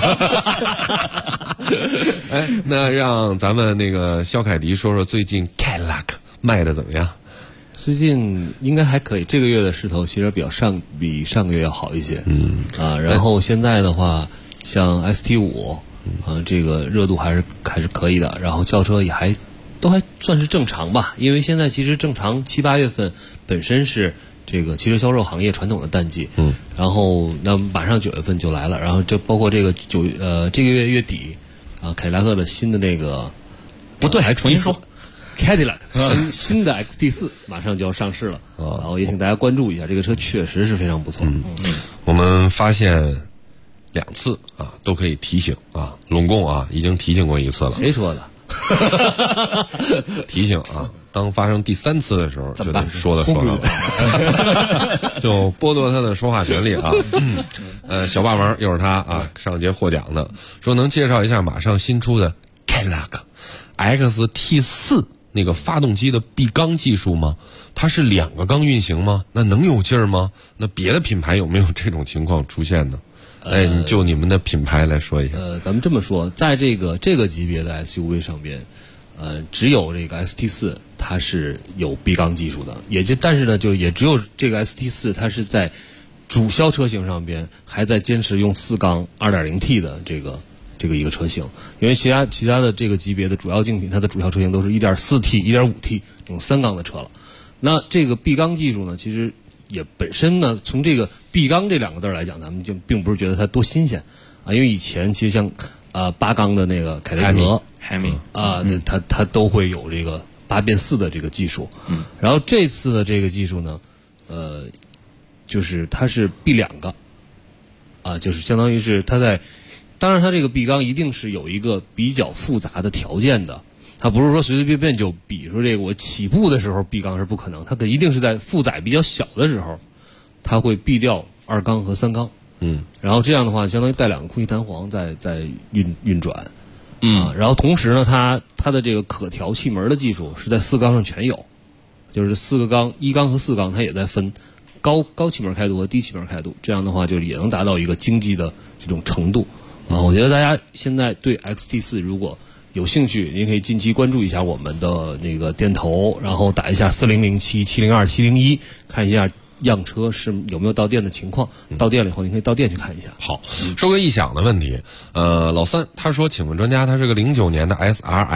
哎，那让咱们那个肖凯迪说说最近 Cadillac 卖的怎么样？ 最近应该还可以，这个月的势头其实比上个月要好一些。然后现在的话，像 ST5，这个热度还是可以的，然后轿车也都还算是正常吧，因为现在其实正常7、8月份本身是这个汽车销售行业传统的淡季，然后那马上9月份就来了，然后就包括这个这个月月底凯迪拉克的新的那个不对，重新说 ，Cadillac 新的 XT4 马上就要上市了，然后也请大家关注一下，这个车确实是非常不错。 我们发现2次啊，都可以提醒啊，拢共已经提醒过1次了。 谁说的？ 提醒啊，当发生第3次的时候，就得说的说了，就剥夺他的说话权利啊。小霸王又是他啊，上节获奖的，说能介绍一下马上新出的 Cadillac XT4 那个发动机的闭缸技术吗？它是2个缸运行吗？那能有劲儿吗？那别的品牌有没有这种情况出现呢？你就你们的品牌来说一下。 咱们这么说，在这个级别的 SUV 上边，只有这个 ST4 它是有闭缸技术的，但是呢，就也只有这个 ST4 它是在主销车型上边还在坚持用4缸 2.0T 的这个这个一个车型，因为其他的这个级别的主要竞品，它的主要车型都是 1.4T、1.5T 这种3缸的车了。那这个闭缸技术呢，其实也本身呢，从这个闭缸这2个字来讲，咱们就并不是觉得它多新鲜啊，因为以前其实像8缸的那个凯雷格、 海米啊，它都会有这个8变4的这个技术。然后这次的这个技术呢，就是它是闭2个，啊，就是相当于是它在，当然它这个闭缸一定是有一个比较复杂的条件的，它不是说随随便便就比如说这个我起步的时候闭缸是不可能，它一定是在负载比较小的时候，它会闭掉2缸和3缸。然后这样的话，相当于带2个空气弹簧在运转。然后同时呢，它的这个可调气门的技术是在4缸上全有，就是4个缸，1缸和4缸它也在分高气门开度和低气门开度，这样的话就也能达到一个经济的这种程度。我觉得大家现在对 XT4 如果有兴趣，您可以近期关注一下我们的那个店头，然后打一下4007、702、701，看一下样车是有没有到店的情况。到店了以后，您可以到店去看一下。 好，说个异响的问题。老三他说，请问专家，他是个09年的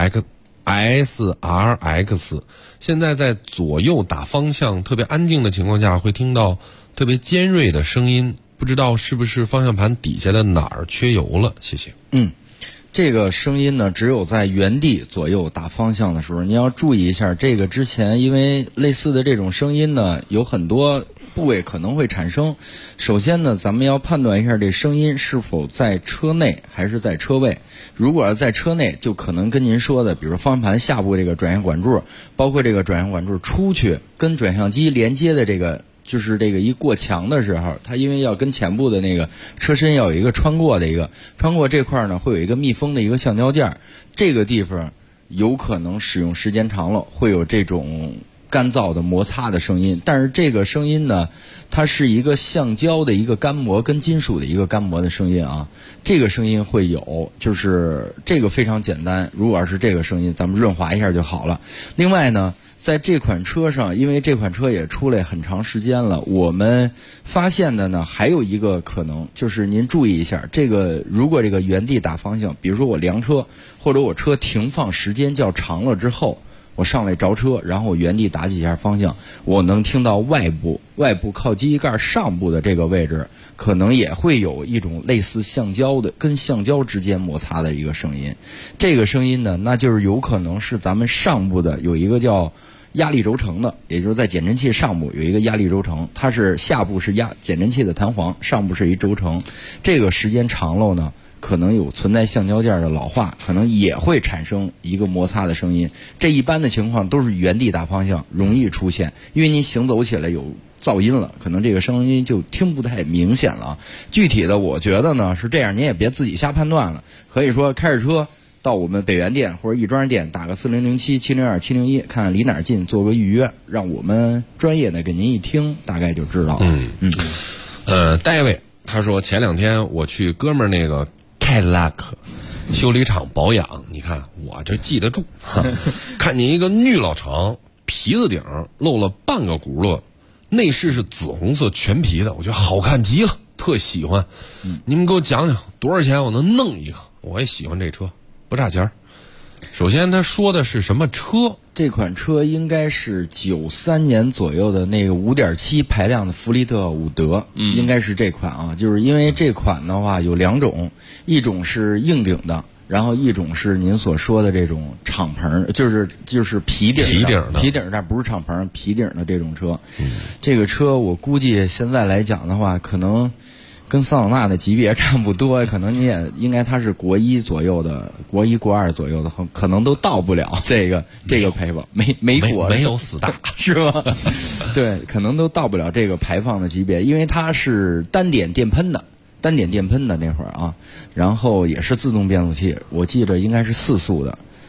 SRX， 现在在左右打方向特别安静的情况下，会听到特别尖锐的声音，不知道是不是方向盘底下的哪儿缺油了？谢谢。 这个声音呢，只有在原地左右打方向的时候，你要注意一下。这个之前因为类似的这种声音呢，有很多部位可能会产生。首先呢，咱们要判断一下这声音是否在车内还是在车外。如果要在车内，就可能跟您说的，比如方向盘下部这个转向管柱，包括这个转向管柱出去跟转向机连接的这个，就是这个一过墙的时候，它因为要跟前部的那个车身要有一个穿过这块呢，会有一个密封的一个橡胶件，这个地方有可能使用时间长了会有这种干燥的摩擦的声音。但是这个声音呢，它是一个橡胶的一个干磨跟金属的一个干磨的声音啊，这个声音会有，就是这个非常简单，如果要是这个声音咱们润滑一下就好了。另外呢，在这款车上，因为这款车也出来很长时间了，我们发现的呢还有一个可能，就是您注意一下，这个如果这个原地打方向，比如说我凉车或者我车停放时间较长了之后，我上来着车，然后我原地打几下方向，我能听到外部靠机翼盖上部的这个位置，可能也会有一种类似橡胶的跟橡胶之间摩擦的一个声音。这个声音呢，那就是有可能是咱们上部的有一个叫压力轴承的，也就是在减震器上部有一个压力轴承，它是下部是减震器的弹簧，上部是一轴承。这个时间长了呢，可能有存在橡胶件的老化，可能也会产生一个摩擦的声音。这一般的情况都是原地打方向容易出现，因为你行走起来有噪音了，可能这个声音就听不太明显了。具体的我觉得呢是这样，您也别自己瞎判断了，可以说开着车到我们北园店或者亦庄店打个4007、702、701，看看离哪儿近，做个预约，让我们专业的给您一听，大概就知道了。 David 他说，前2天我去哥们儿那个凯迪拉克修理厂保养，你看我这记得住，看见一个女老长，皮子顶露了半个轱辘，内饰是紫红色全皮的，我觉得好看极了，特喜欢。你们给我讲讲多少钱我能弄一个？我也喜欢这车，不差钱。首先他说的是什么车？ 这款车应该是93年左右的那个 5.7 排量的福利特伍德，应该是这款啊。就是因为这款的话有2种，一种是硬顶的，然后一种是您所说的这种敞篷，就是皮顶的，但不是敞篷，皮顶的这种车。这个车我估计现在来讲的话，可能跟桑塔纳的级别差不多，可能你也应该它是国1左右的，国1国2左右的，可能都到不了这个排放，没有4大是吗？对，可能都到不了这个排放的级别，因为它是单点电喷的那会儿啊，然后也是自动变速器，我记得应该是4速的。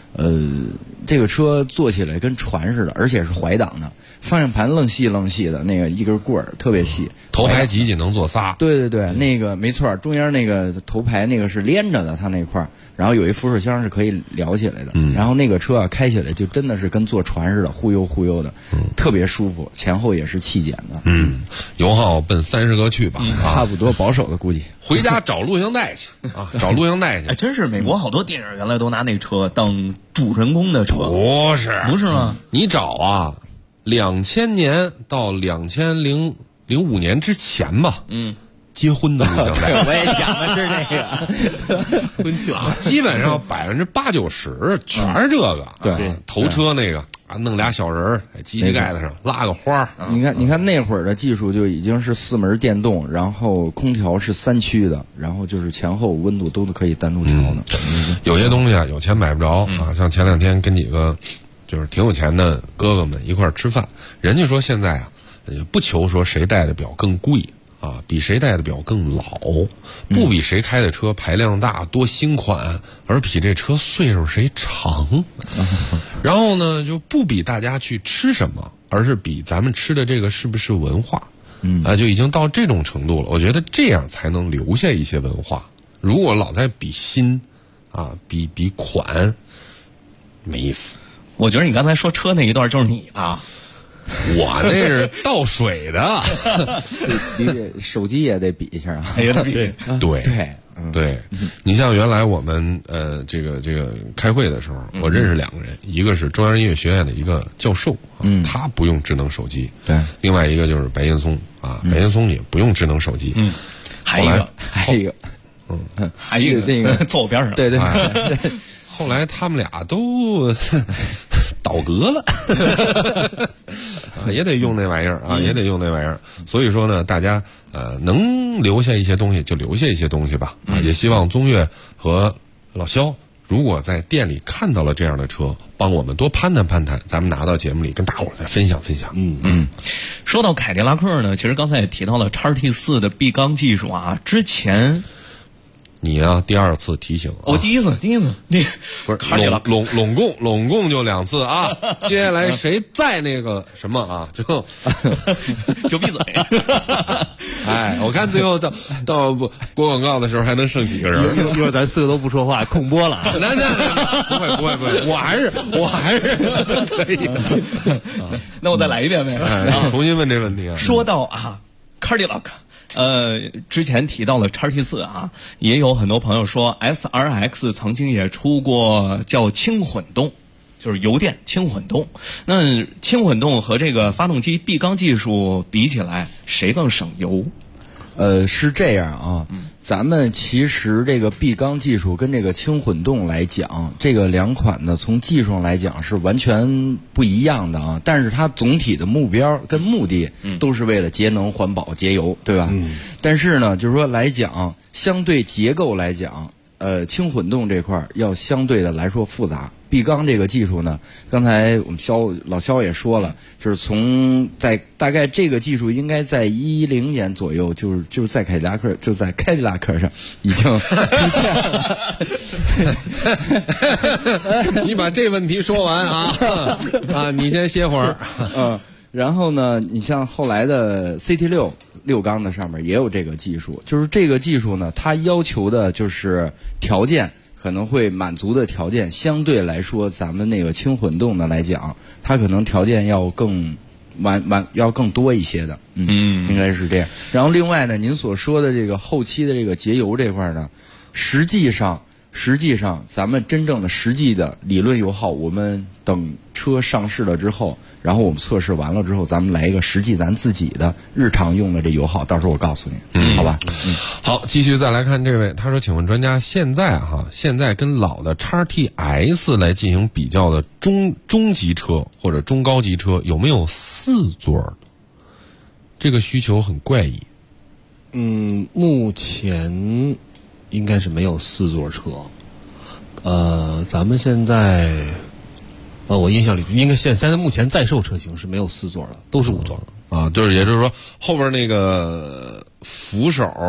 这个车坐起来跟船似的，而且是怀档的，方向盘愣细的，那个一根棍儿特别细， 头排挤挤能坐仨。 对，那个没错，中间那个头排那个是连着的，它那块儿，然后有一扶手箱是可以撩起来的，然后那个车啊开起来就真的是跟坐船似的，忽悠的，特别舒服，前后也是气减的， 油耗奔30个去吧， 差不多保守的估计。 回家找录像带去啊，找录像带去。 哎，真是美国好多电影原来都拿那车当主人公的车， 不是吗？ 你找啊，2000年到2005年之前吧，结婚的录像带， 我也想的是这个婚庆啊，基本上80%-90%全是这个， 对， 头车那个。弄俩小人儿，机器盖子上拉个花儿。 你看那会儿的技术就已经是4门电动，然后空调是3区的，然后就是前后温度都可以单独调的。 有些东西啊，有钱买不着啊。像前2天跟几个就是挺有钱的哥哥们一块儿吃饭，人家说现在啊，不求说谁戴的表更贵啊，比谁戴的表更老，不比谁开的车排量大多新款，而比这车岁数谁长。然后呢，就不比大家去吃什么，而是比咱们吃的这个是不是文化。就已经到这种程度了。我觉得这样才能留下一些文化。如果老在比新啊，比款，没意思。 我觉得你刚才说车那一段就是你吧。 我那是倒水的， 手机也得比一下啊， 对，你像原来我们这个开会的时候，我认识2个人，一个是中央音乐学院的一个教授，他不用智能手机， 对， 另外一个就是白岩松啊，白岩松也不用智能手机， 还一个，那个坐我边上， 对。 后来他们俩都倒戈了，也得用那玩意儿啊，也得用那玩意儿。所以说呢，大家能留下一些东西就留下一些东西吧。啊，也希望宗岳和老肖如果在店里看到了这样的车，帮我们多攀谈攀谈，咱们拿到节目里跟大伙儿再分享分享。 说到凯迪拉克呢，其实刚才也提到了 XT4 的 B 缸技术啊，之前。 你啊，第2次提醒我第一次，那不是拢共就2次啊。接下来谁再那个什么啊， 就闭嘴。 哎，我看最后到播广告的时候还能剩几个人？ 一会儿咱4个都不说话，空播了。 那不会，我还是可以。 那我再来一遍呗。 重新问这问题啊。 说到啊 ，Cadillac。之前提到了 XT4 啊，也有很多朋友说 SRX 曾经也出过叫轻混动，就是油电轻混动。那轻混动和这个发动机闭缸技术比起来，谁更省油？ 是这样啊，咱们其实这个闭缸技术跟这个轻混动来讲，这个2款呢，从技术上来讲是完全不一样的啊。但是它总体的目标跟目的都是为了节能、环保、节油，对吧？但是呢，就是说来讲，相对结构来讲，轻混动这块要相对的来说复杂。闭缸这个技术呢，刚才我们老肖也说了，就是大概这个技术应该在10年左右，就是在凯迪拉克上已经出现了。 你把这问题说完啊，你先歇会儿。 然后呢，你像后来的 CT6 缸的上面也有这个技术，就是这个技术呢，它要求的就是条件。可能会满足的条件相对来说，咱们那个轻混动的来讲，它可能条件要更要更多一些的，应该是这样。然后另外呢，您所说的这个后期的这个节油这块呢，实际上咱们真正的实际的理论油耗，我们等车上市了之后，然后我们测试完了之后，咱们来一个实际咱自己的日常用的这油耗，到时候我告诉你，好吧？ 好，继续再来看这位，他说：“请问专家，现在跟老的 XTS 来进行比较的中级车或者中高级车，有没有4座的？这个需求很怪异。” 目前应该是没有4座车。咱们现在。我印象里应该现在目前在售车型是没有4座的，都是5座啊。也就是说后边那个扶手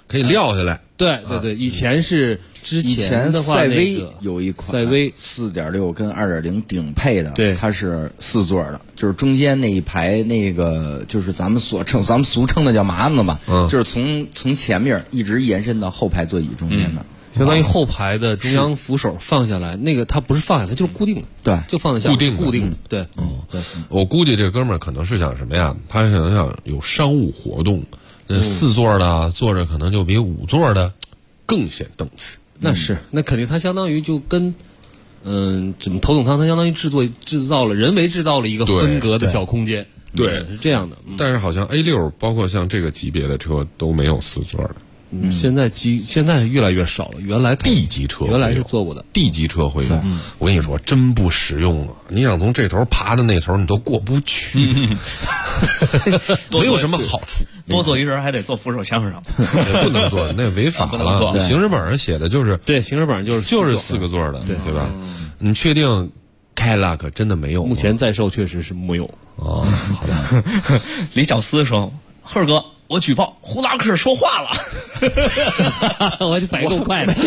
可以撂下来。 对对对，以前是之前的话， 赛威有一款赛威 4.6跟2.0顶配的， 对， 它是4座的，就是中间那一排那个就是咱们俗称的叫麻子嘛，就是从前面一直延伸到后排座椅中间的。 相当于后排的中央扶手放下来，那个它不是放下，它就是固定的， 对， 就放在下面固定的，对，对。 我估计这哥们儿可能是想什么呀？他可能想有商务活动，4座的坐着可能就比5座的更显档次。 那是，那肯定它相当于就跟，怎么头等舱它相当于人为制造了一个分隔的小空间， 对， 是这样的。 但是好像 A6包括像这个级别的车都没有4座的。 现在越来越少了。原来 D 级车原来是做过的 ，D 级车会有。我跟你说，真不实用啊！你想从这头爬到那头，你都过不去，没有什么好处。 多坐一人还得坐扶手箱上， 不能坐，那违法了。行驶本上写的就是对，行驶本上就是 4个座的，对吧？你确定凯迪拉克真的没有吗？ 目前在售确实是没有。 哦，好的。 李小思说：“赫哥。”我举报胡拉克说话了， 我这反应够快的，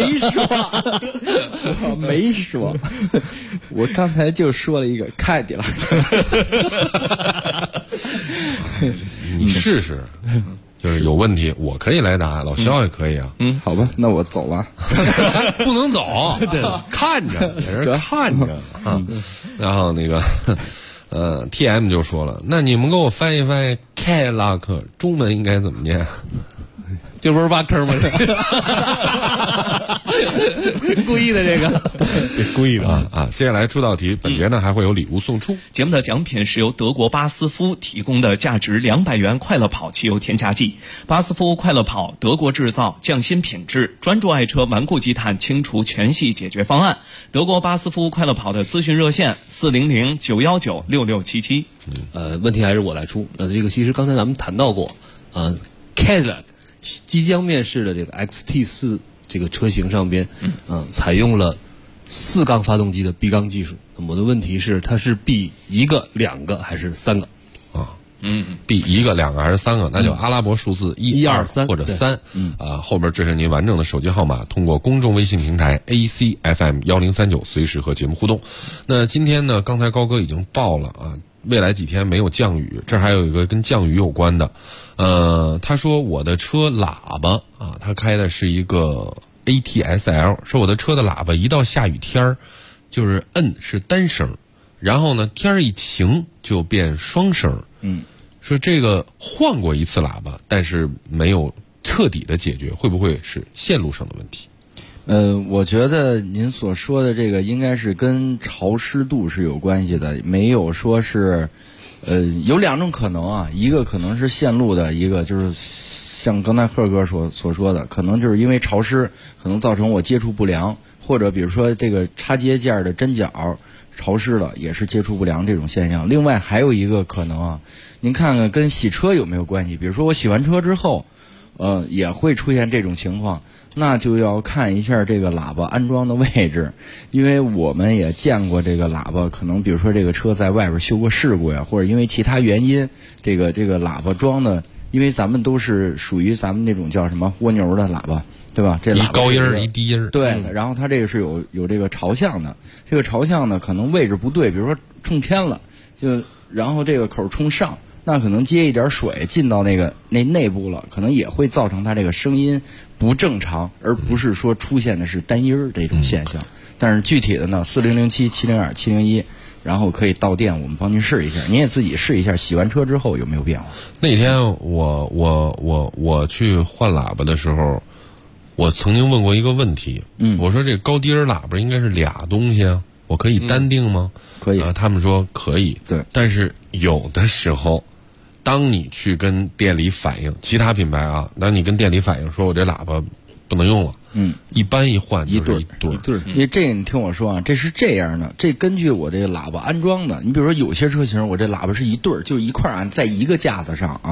没说，我刚才就说了一个凯迪拉克， 你试试，就是有问题，我可以来答，老肖也可以啊。 好吧，那我走吧， 不能走，看着，在这看着啊。然后那个。TM 就说了，那你们给我翻译翻译凯迪拉克中文应该怎么念？ 这不是挖坑吗？故意的这个，故意的啊！接下来出道题，本节呢还会有礼物送出。 节目的奖品是由德国巴斯夫提供的价值200元快乐跑汽油添加剂。巴斯夫快乐跑，德国制造，匠心品质，专注爱车顽固积碳清除全系解决方案。德国巴斯夫快乐跑的咨询热线400-919-6677。 问题还是我来出。这个其实刚才咱们谈到过，Cadillac 即将面世的这个 XT4 这个车型上边，采用了4缸发动机的 B 缸技术。那么我的问题是，它是 B 1个、2个还是3个？ 啊，B 1个、2个还是3个？那就阿拉伯数字1、2、3或者3。后边这是您完整的手机号码，通过公众微信平台 ACFM1039随时和节目互动。那今天呢，刚才高哥已经报了啊。未来几天没有降雨，这还有一个跟降雨有关的，他说我的车喇叭啊，他开的是一个 ATSL， 说我的车的喇叭一到下雨天就是摁是单声，然后呢天一晴就变双声。说这个换过一次喇叭，但是没有彻底的解决，会不会是线路上的问题？ 我觉得您所说的这个应该是跟潮湿度是有关系的，没有说是，有2种可能啊，一个可能是线路的，一个就是像刚才赫哥所说的，可能就是因为潮湿，可能造成我接触不良，或者比如说这个插接件的针脚潮湿了，也是接触不良这种现象。另外还有一个可能啊，您看看跟洗车有没有关系？比如说我洗完车之后，也会出现这种情况。那就要看一下这个喇叭安装的位置，因为我们也见过这个喇叭，可能比如说这个车在外边修过事故呀，或者因为其他原因，这个喇叭装的，因为咱们都是属于咱们那种叫什么蜗牛的喇叭，对吧？这喇叭一高音一低音， 对的。然后它这个是有这个朝向的，这个朝向呢可能位置不对，比如说冲天了，然后这个口冲上。那可能接一点水进到那内部了，可能也会造成它这个声音不正常，而不是说出现的是单音这种现象。但是具体的呢，4007-702-701，然后可以到店我们帮您试一下，您也自己试一下，洗完车之后有没有变化？ 那天我去换喇叭的时候，我曾经问过一个问题，我说这高低音喇叭应该是俩东西啊，我可以单定吗？ 可以他们说可以， 对， 但是有的时候。当你去跟店里反映，其他品牌啊，当你跟店里反映说我这喇叭不能用了，一般一换就是一对。 因为这个你听我说啊，这是这样的，这根据我这个喇叭安装的。你比如说有些车型，我这喇叭是一对儿，就一块儿安在一个架子上啊，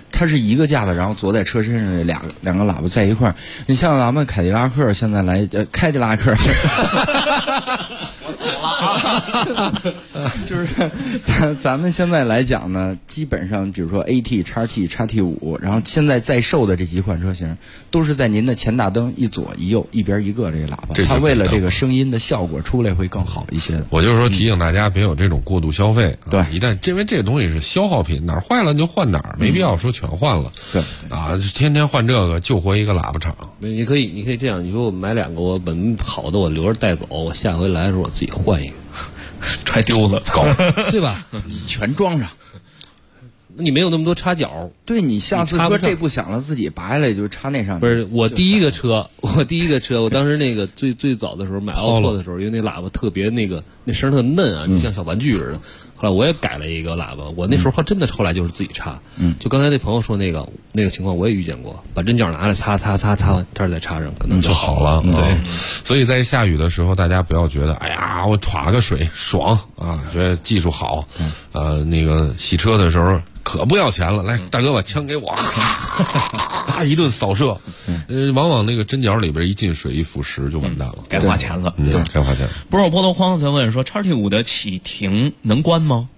它是一个架子，然后坐在车身上两个喇叭在一块儿。你像咱们凯迪拉克现在凯迪拉克，我走了啊，就是咱们现在来讲呢，基本上比如说 AT、XT、XT5，然后现在在售的这几款车型，都是在您的前大灯一左一右一边一个这个喇叭，它为了这个声音的效果出来会更好一些的。 我就是说提醒大家别有这种过度消费， 对， 一旦因为这个东西是消耗品，哪儿坏了你就换哪儿，没必要说全换了。 对啊，天天换这个救活一个喇叭厂。 你可以这样，你说我买2个，我本好的我留着带走，我下回来的时候我自己换一个， 揣丢了， 搞对吧？ 你全装上。 你没有那么多插脚， 对，你下次说这不响了，自己拔下来就插那上。 不是我第一个车，我当时那个最早的时候买奥拓的时候，因为那喇叭特别那声特嫩啊，就像小玩具似的。后来我也改了一个喇叭，我那时候真的后来就是自己插。就刚才那朋友说那个情况我也遇见过，把针脚拿来擦完，这儿再插上，可能就好了。对，所以在下雨的时候，大家不要觉得哎呀我歘个水爽啊，觉得技术好。那个洗车的时候可不要钱了，来大哥把枪给我，一顿扫射。往往那个针脚里边一进水一腐蚀就完蛋了， 该花钱了。 该花钱。 不是我菠萝框在问说，XT5的启停能关吗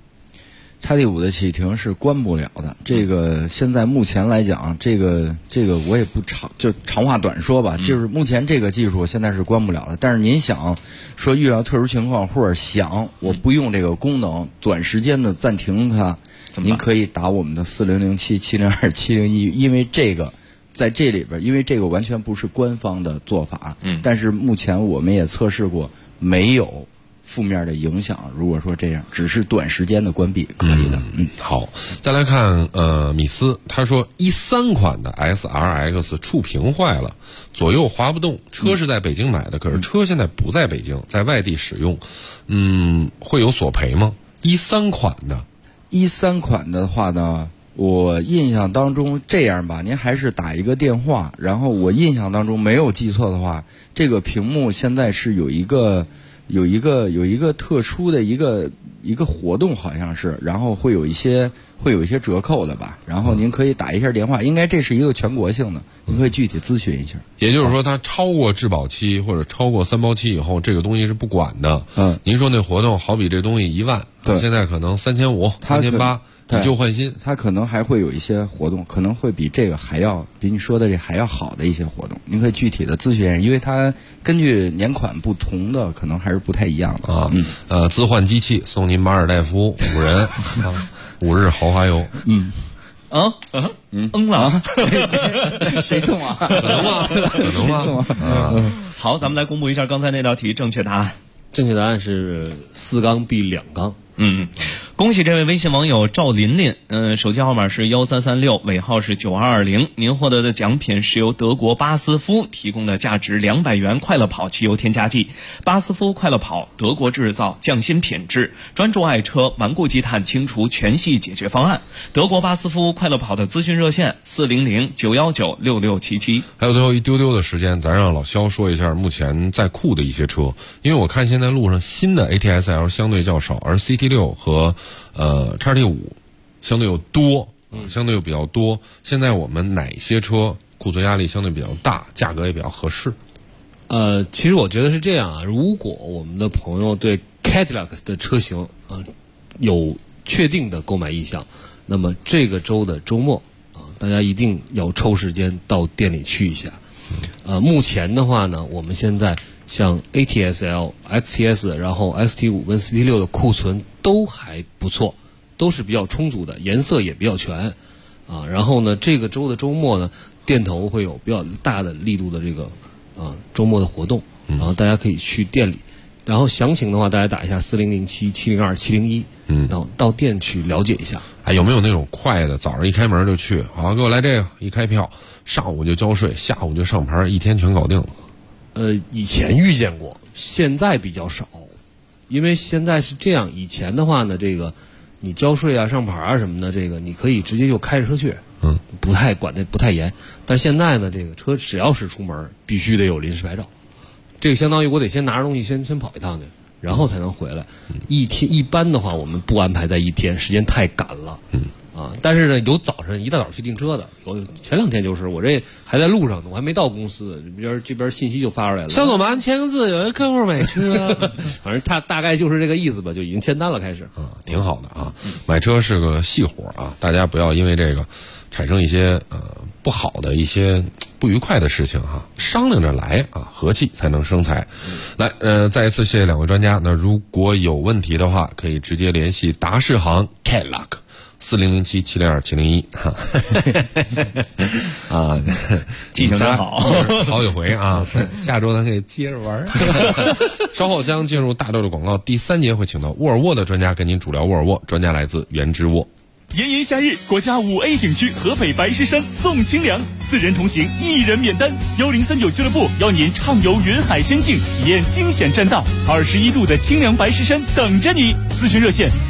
？XT5的启停是关不了的。这个现在目前来讲，这个我也不长话短说吧，就是目前这个技术现在是关不了的。但是您想说遇到特殊情况，或者想我不用这个功能，短时间的暂停它，您可以打我们的4007-702-701，因为这个在这里边，因为这个完全不是官方的做法，但是目前我们也测试过，没有负面的影响。如果说这样，只是短时间的关闭可以的。 好，再来看米斯，他说13款的 SRX 触屏坏了，左右滑不动，车是在北京买的，可是车现在不在北京，在外地使用，会有索赔吗？13款的话呢，我印象当中这样吧，您还是打一个电话，然后我印象当中没有记错的话，这个屏幕现在是有一个特殊的一个活动，好像是，然后会有一些折扣的吧，然后您可以打一下电话，应该这是一个全国性的，您可以具体咨询一下。也就是说，它超过质保期或者超过3包期以后，这个东西是不管的。您说那活动，好比这东西1万，现在可能3500、3800。以旧换新， 它可能还会有一些活动，可能会比这个比你说的这还要好的一些活动，您可以具体的咨询一下，因为它根据年款不同的，可能还是不太一样的啊。自换机器送您马尔代夫5人，5日豪华游。 了， 谁送啊？ 可能吗？ 好，咱们来公布一下刚才那道题正确答案。 正确答案是4缸 B 2缸。 恭喜这位微信网友赵琳琳，手机号码是1336，尾号是9220。您获得的奖品是由德国巴斯夫提供的价值200元快乐跑汽油添加剂。巴斯夫快乐跑，德国制造，匠心品质，专注爱车，顽固积碳清除全系解决方案。德国巴斯夫快乐跑的咨询热线400-919-6677。 还有最后一丢丢的时间，咱让老肖说一下目前在库的一些车，因为我看现在路上新的 ATS-L 相对较少，而 CT6 和XT5 相对又多，相对又比较多。现在我们哪些车库存压力相对比较大，价格也比较合适？ 其实我觉得是这样啊，如果我们的朋友对 Cadillac 的车型有确定的购买意向，那么这个周的周末大家一定要抽时间到店里去一下。目前的话呢，我们现在像 ATS-L、XTS， 然后 ST5 跟 CT6 的库存都还不错，都是比较充足的，颜色也比较全然后呢，这个周的周末呢，店头会有比较大的力度的这个周末的活动，然后大家可以去店里，然后详情的话，大家打一下4007-702-701，到店去了解一下。 有没有那种快的，早上一开门就去，好，给我来这个，一开票，上午就交税，下午就上牌，一天全搞定了。 以前遇见过，现在比较少，因为现在是这样，以前的话呢，这个你交税啊、上牌啊什么的，这个你可以直接就开着车去，不太管的不太严。但现在呢，这个车只要是出门，必须得有临时牌照，这个相当于我得先拿着东西先跑一趟去，然后才能回来。一般的话，我们不安排在一天，时间太赶了。 但是呢，有早晨一大早去订车的，前2天就是我这还在路上呢，我还没到公司，这边信息就发出来了。 肖总麻烦签个字，有一客户买车， 反正他大概就是这个意思吧，就已经签单了，开始挺好的啊。买车是个细活啊，大家不要因为这个产生一些不好的一些不愉快的事情哈，商量着来啊，和气才能生财。来，再一次谢谢2位专家。那如果有问题的话，可以直接联系达世行 Cadillac4007702701哈。啊， 记性真好， 好几回啊！下周咱可以接着玩。稍后将进入大豆的广告，第3节会请到沃尔沃的专家跟您主聊沃尔沃，专家来自原之沃。 炎炎夏日，国家5A 景区河北白石山送清凉，4人同行，1人免单。1039俱乐部邀您畅游云海仙境，体验惊险栈道，21度的清凉白石山等着你。咨询热线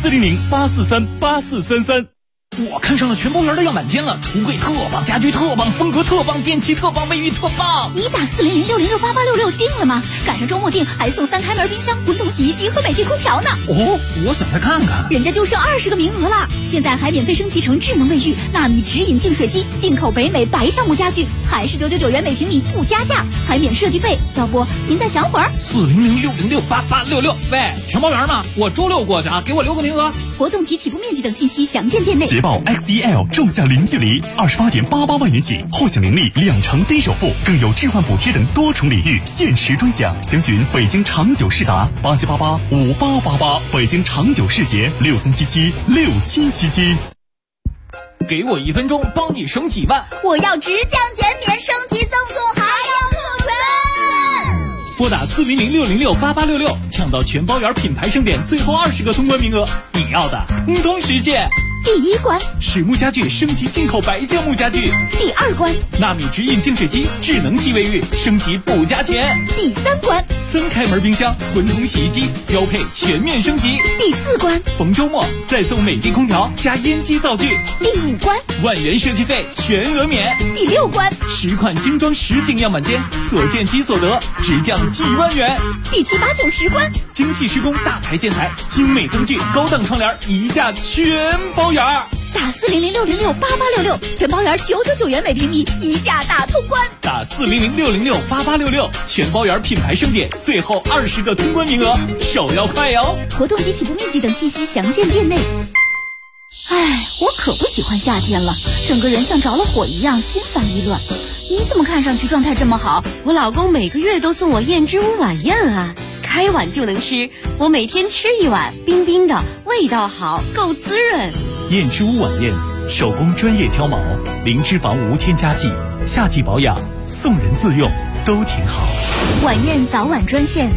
400-843-8433。 我看上了全包园的样板间了，橱柜特棒，家具特棒，风格特棒，电器特棒，卫浴特棒。 你打400-606-8866定了吗？赶上周末定还送3开门冰箱、滚筒洗衣机和美的空调呢。 哦，我想再看看。 人家就剩20个名额了，现在还免费升级成智能卫浴、纳米直饮净水机，进口北美白橡木家具，还是999元每平米不加价，还免设计费。要不您再想会儿 ？400-606-8866。喂，全包园吗？我周6过去啊，给我留个名额。 活动及起步面积等信息详见店内。 捷豹 XEL 仲夏零距离28.88万元起，获享零利2成低首付，更有置换补贴等多重礼遇，限时专享。详询北京长久世达87885888，北京长久世捷63776777。 给我1分钟，帮你省几万。 我要直降减免，升级赠送还要特权。 拨打400-606-8866，抢到全包园品牌盛典最后20个通关名额，你要的通通实现。 第1关， 实木家具升级进口白橡木家具。 第2关， 纳米直饮净水机、智能系卫浴升级不加钱。 第3关 ，3开门冰箱、滚筒洗衣机标配全面升级。 第4关， 逢周末再送美的空调加烟机灶具。 第5关， 万元设计费全额免。 第6关 ，10款精装实景样板间，所见即所得，直降几万元。 第7、8、9、10关， 精细施工大牌建材，精美灯具，高档窗帘，一价全包圆。 打400-606-8866，全包圆999元每平米，一价大通关。 打400-606-8866，全包圆品牌盛典最后20个通关名额，手要快哟！ 活动及起步面积等信息详见店内。哎，我可不喜欢夏天了，整个人像着了火一样，心烦意乱。你怎么看上去状态这么好？ 我老公每个月都送我燕之屋晚宴啊，开碗就能吃，我每天吃一碗，冰冰的，味道好，够滋润。 燕之屋晚宴，手工专业挑毛，零脂肪无添加剂，夏季保养，送人自用都挺好。 晚宴早晚专线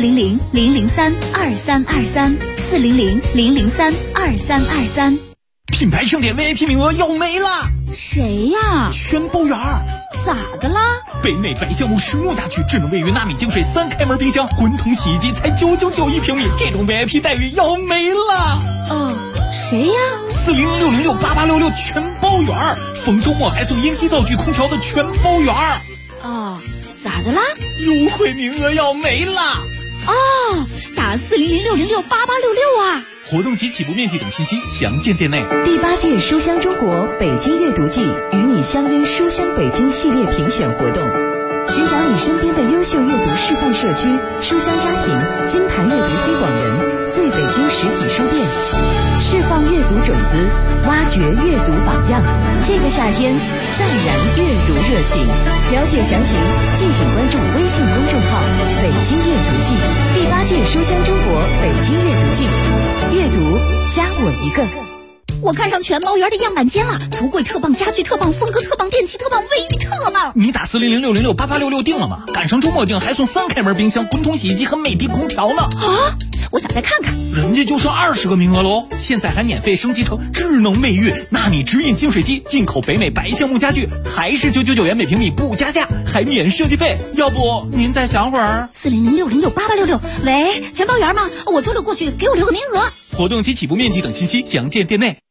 400-003-2323，400-003-2323。 品牌盛典 VIP 名额要没了。 谁呀？ 全包圆。 咋的啦？ 北美白橡木实木家具、智能卫浴、纳米净水、3开门冰箱、滚筒洗衣机才999一平米，这种 VIP 待遇要没了。 谁呀 ？400-606-8866全包圆，逢周末还送烟机灶具、空调的全包圆。 咋的啦？ 优惠名额要没了。 打400-606-8866啊！ 活动及起步面积等信息详见店内。 第8届书香中国北京阅读季与你相约书香北京系列评选活动，寻找你身边的优秀阅读示范社区、书香家庭、金牌阅读推广人、最北京实体书店，释放阅读种子，挖掘阅读榜样。这个夏天再燃阅读热情，了解详情敬请关注微信公众号北京阅读季。第8届书香中国北京阅读季，阅读加我一个。 我看上全包园的样板间了，橱柜特棒，家具特棒，风格特棒，电器特棒，卫浴特棒。 你打400-606-8866定了吗？赶上周末定还送3开门冰箱、滚筒洗衣机和美的空调呢。 我想再看看。 人家就剩20个名额喽，现在还免费升级成智能卫浴、纳米直饮净水机，进口北美白橡木家具，还是999元每平米不加价，还免设计费。要不您再想会儿 ？400-606-8866，喂，全包园吗？我周6过去，给我留个名额。 活动及起步面积等信息详见店内。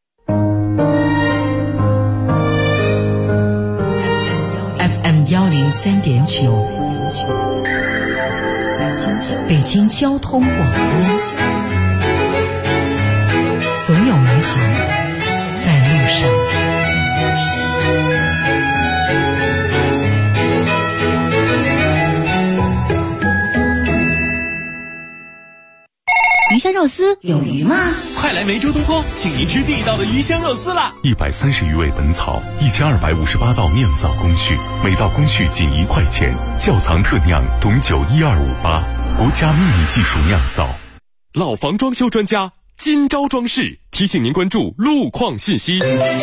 FM 103.9，北京交通广播，总有美好在路上。 肉丝有鱼吗？ 快来梅州东坡，请您吃地道的鱼香肉丝啦 ！130余味本草，1258道酿造工序，每道工序仅1块钱，窖藏特酿董酒12588，国家秘密技术酿造。 老房装修专家金招装饰提醒您关注路况信息。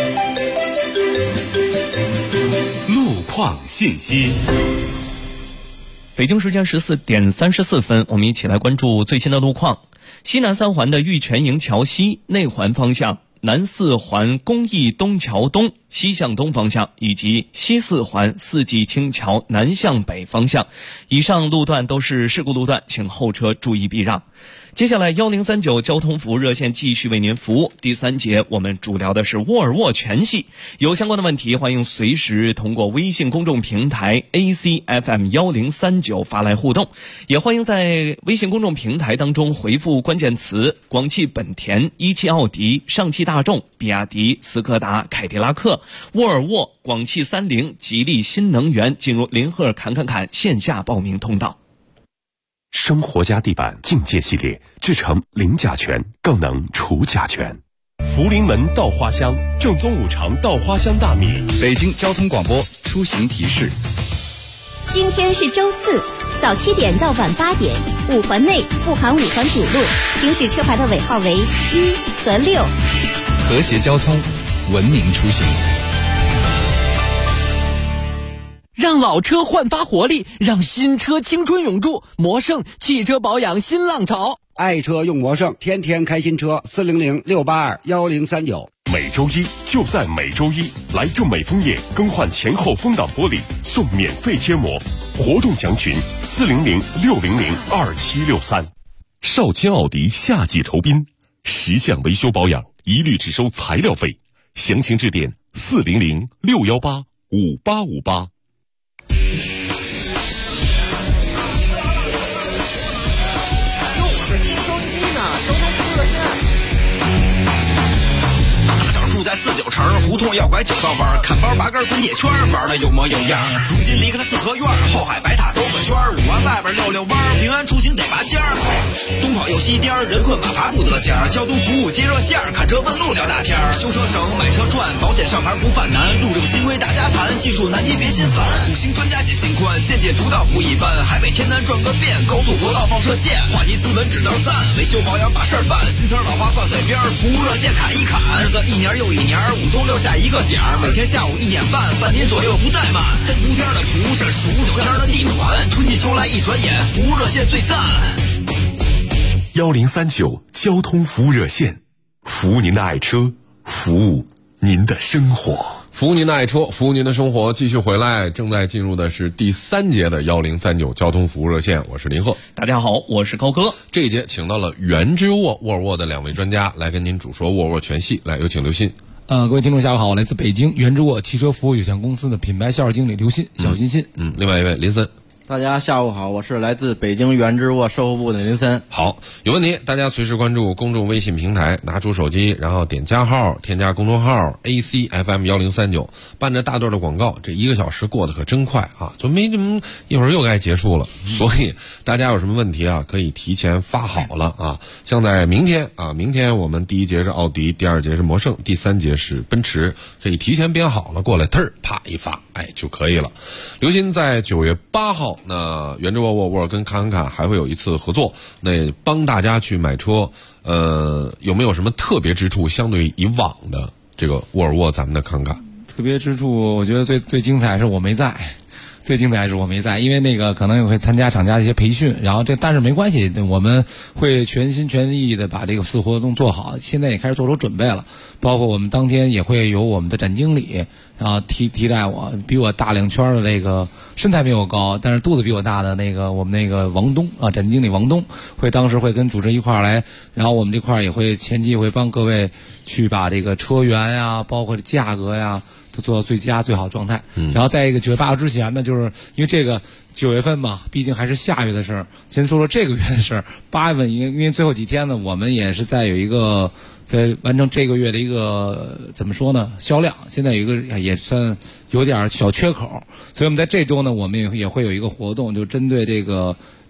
路况信息。 北京时间14点34分，我们一起来关注最新的路况。西南3环的玉泉营桥西内环方向、南4环公益东桥东西向东方向，以及西4环四季青桥南向北方向，以上路段都是事故路段，请后车注意避让。接下来1039交通服务热线继续为您服务。第3节我们主聊的是沃尔沃全系，有相关的问题欢迎随时通过微信公众平台 ACFM1039 发来互动，也欢迎在微信公众平台当中回复关键词广汽本田、一汽奥迪、上汽大众、比亚迪、斯柯达、凯迪拉克、沃尔沃、广汽30、吉利新能源，进入林赫侃线下报名通道。 生活家地板境界系列，制成零甲醛，更能除甲醛。福临门稻花香，正宗五常稻花香大米。 北京交通广播出行提示： 今天是周四，早7点到晚8点，5环内不含5环堵路，行驶车牌的尾号为1和6。 和谐交通，文明出行。 让老车焕发活力，让新车青春永驻。魔胜汽车保养新浪潮， 爱车用魔胜，天天开新车，400-682-1039。 每周一就在每周一，来正美枫叶更换前后风挡玻璃，送免费贴膜，活动详询400-600-2763。少卿奥迪夏季酬宾，10项维修保养一律只收材料费，详情致电400-618-5858。 住在49城，胡同要拐9道弯，看包拔根滚铁圈，玩的有模有样。如今离开了四合院，后海白塔兜个圈，5环外边溜弯，平安出行得拔尖儿。东跑又西颠，人困马乏不得闲。交通服务接热线，看车问路聊大天。修车省，买车赚，保险上牌不犯难。路政新规大家谈，技术难题别心烦。5星专家解心宽，见解独到不一般。海北天南转个遍，高速国道放射线，话题斯文只能赞，维修保养把事儿办。新词老话挂嘴边，服务热线砍一砍。日子一年又一年，5冬6夏一个点儿，每天下午1点半，半年左右不怠慢。3伏天的蒲扇，15度天的地暖，春季秋来一转眼，服务热线最赞。 1039交通服务热线，服务您的爱车，服务您的生活。 服务您的爱车，服务您的生活。继续回来，正在进入的是第3节的1039交通服务热线，我是林鹤。 大家好，我是高哥。 这一节请到了元之沃沃尔沃的2位专家来跟您主说沃尔沃全系。来，有请刘鑫。 各位听众下午好，我来自北京元之沃汽车服务有限公司的品牌销售经理刘鑫，小欣欣。 另外一位林森。 大家下午好，我是来自北京元之沃售后部的林森。 好，有问题大家随时关注公众微信平台，拿出手机，然后点加号，添加公众号 ACFM1039，伴着大段的广告，这1个小时过得可真快啊，就没这么一会儿又该结束了。所以大家有什么问题啊，可以提前发好了啊。像在明天啊，明天我们第1节是奥迪，第2节是魔胜，第3节是奔驰，可以提前编好了过来，啪一发，就可以了。刘鑫在9月8号。那元之沃沃尔跟侃侃还会有一次合作，那帮大家去买车，有没有什么特别之处？相对于以往的这个沃尔沃，咱们的侃侃。 特别之处，我觉得最精彩是我没在。最精彩是我没在，因为那个可能也会参加厂家的一些培训，然后但是没关系，我们会全心全意的把这个活动做好，现在也开始做出准备了，包括我们当天也会有我们的展经理，然后替代我，比我大2圈的那个身材比我高，但是肚子比我大的那个我们那个王东啊，展经理王东当时会跟主持人一块儿来，然后我们这块儿也会前期会帮各位去把这个车源呀，包括价格呀。都做到最佳最好状态，然后在一个9月8号之前呢，就是因为这个9月份嘛，毕竟还是下月的事儿。先说说这个月的事儿，8月份因为最后几天呢，我们也是在有一个在完成这个月的一个怎么说呢销量，现在有一个也算有点小缺口，所以我们在这周呢，我们也会有一个活动，就针对这个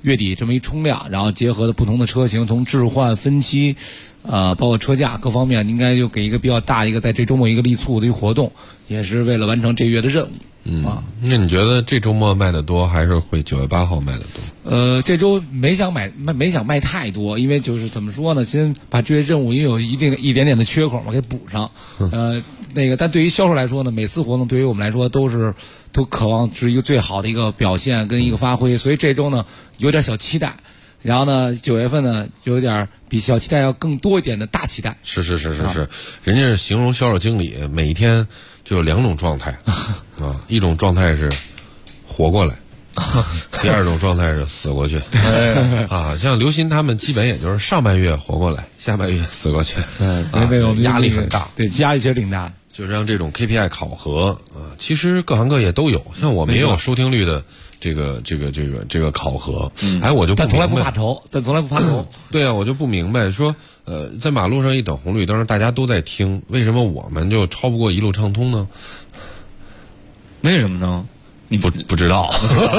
月底这么一冲量，然后结合的不同的车型，从置换分期，包括车价各方面，应该就给一个比较大一个在这周末一个力促的一个活动，也是为了完成这月的任务。 那你觉得这周末卖的多，还是会9月8号卖的多？ 这周没想卖太多，因为就是怎么说呢，先把这些任务因为有一点点的缺口嘛，给补上。但对于销售来说呢，每次活动对于我们来说都渴望是一个最好的一个表现跟一个发挥，所以这周呢有点小期待。然后呢，9月份呢就有点比小期待要更多一点的大期待。 是，人家形容销售经理每一天就有2种状态一种状态是活过来，第二种状态是死过去像刘鑫他们基本也就是上半月活过来，下半月死过去，压力很大， 对，压力其实挺大的。 就是让这种 KPI 考核其实各行各业都有，像我们也有收听率的这个考核，我就不明白， 但从来不发愁， 对啊，我就不明白，说在马路上一等红绿灯，大家都在听，为什么我们就超不过一路畅通呢？ 为什么呢？ 你不知道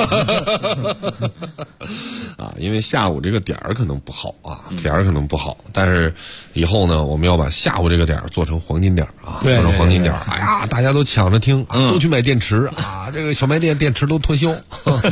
因为下午这个点儿可能不好点儿可能不好，但是以后呢，我们要把下午这个点儿做成黄金点儿做成黄金点儿。哎呀，大家都抢着听，都去买电池这个小卖店电池都脱销。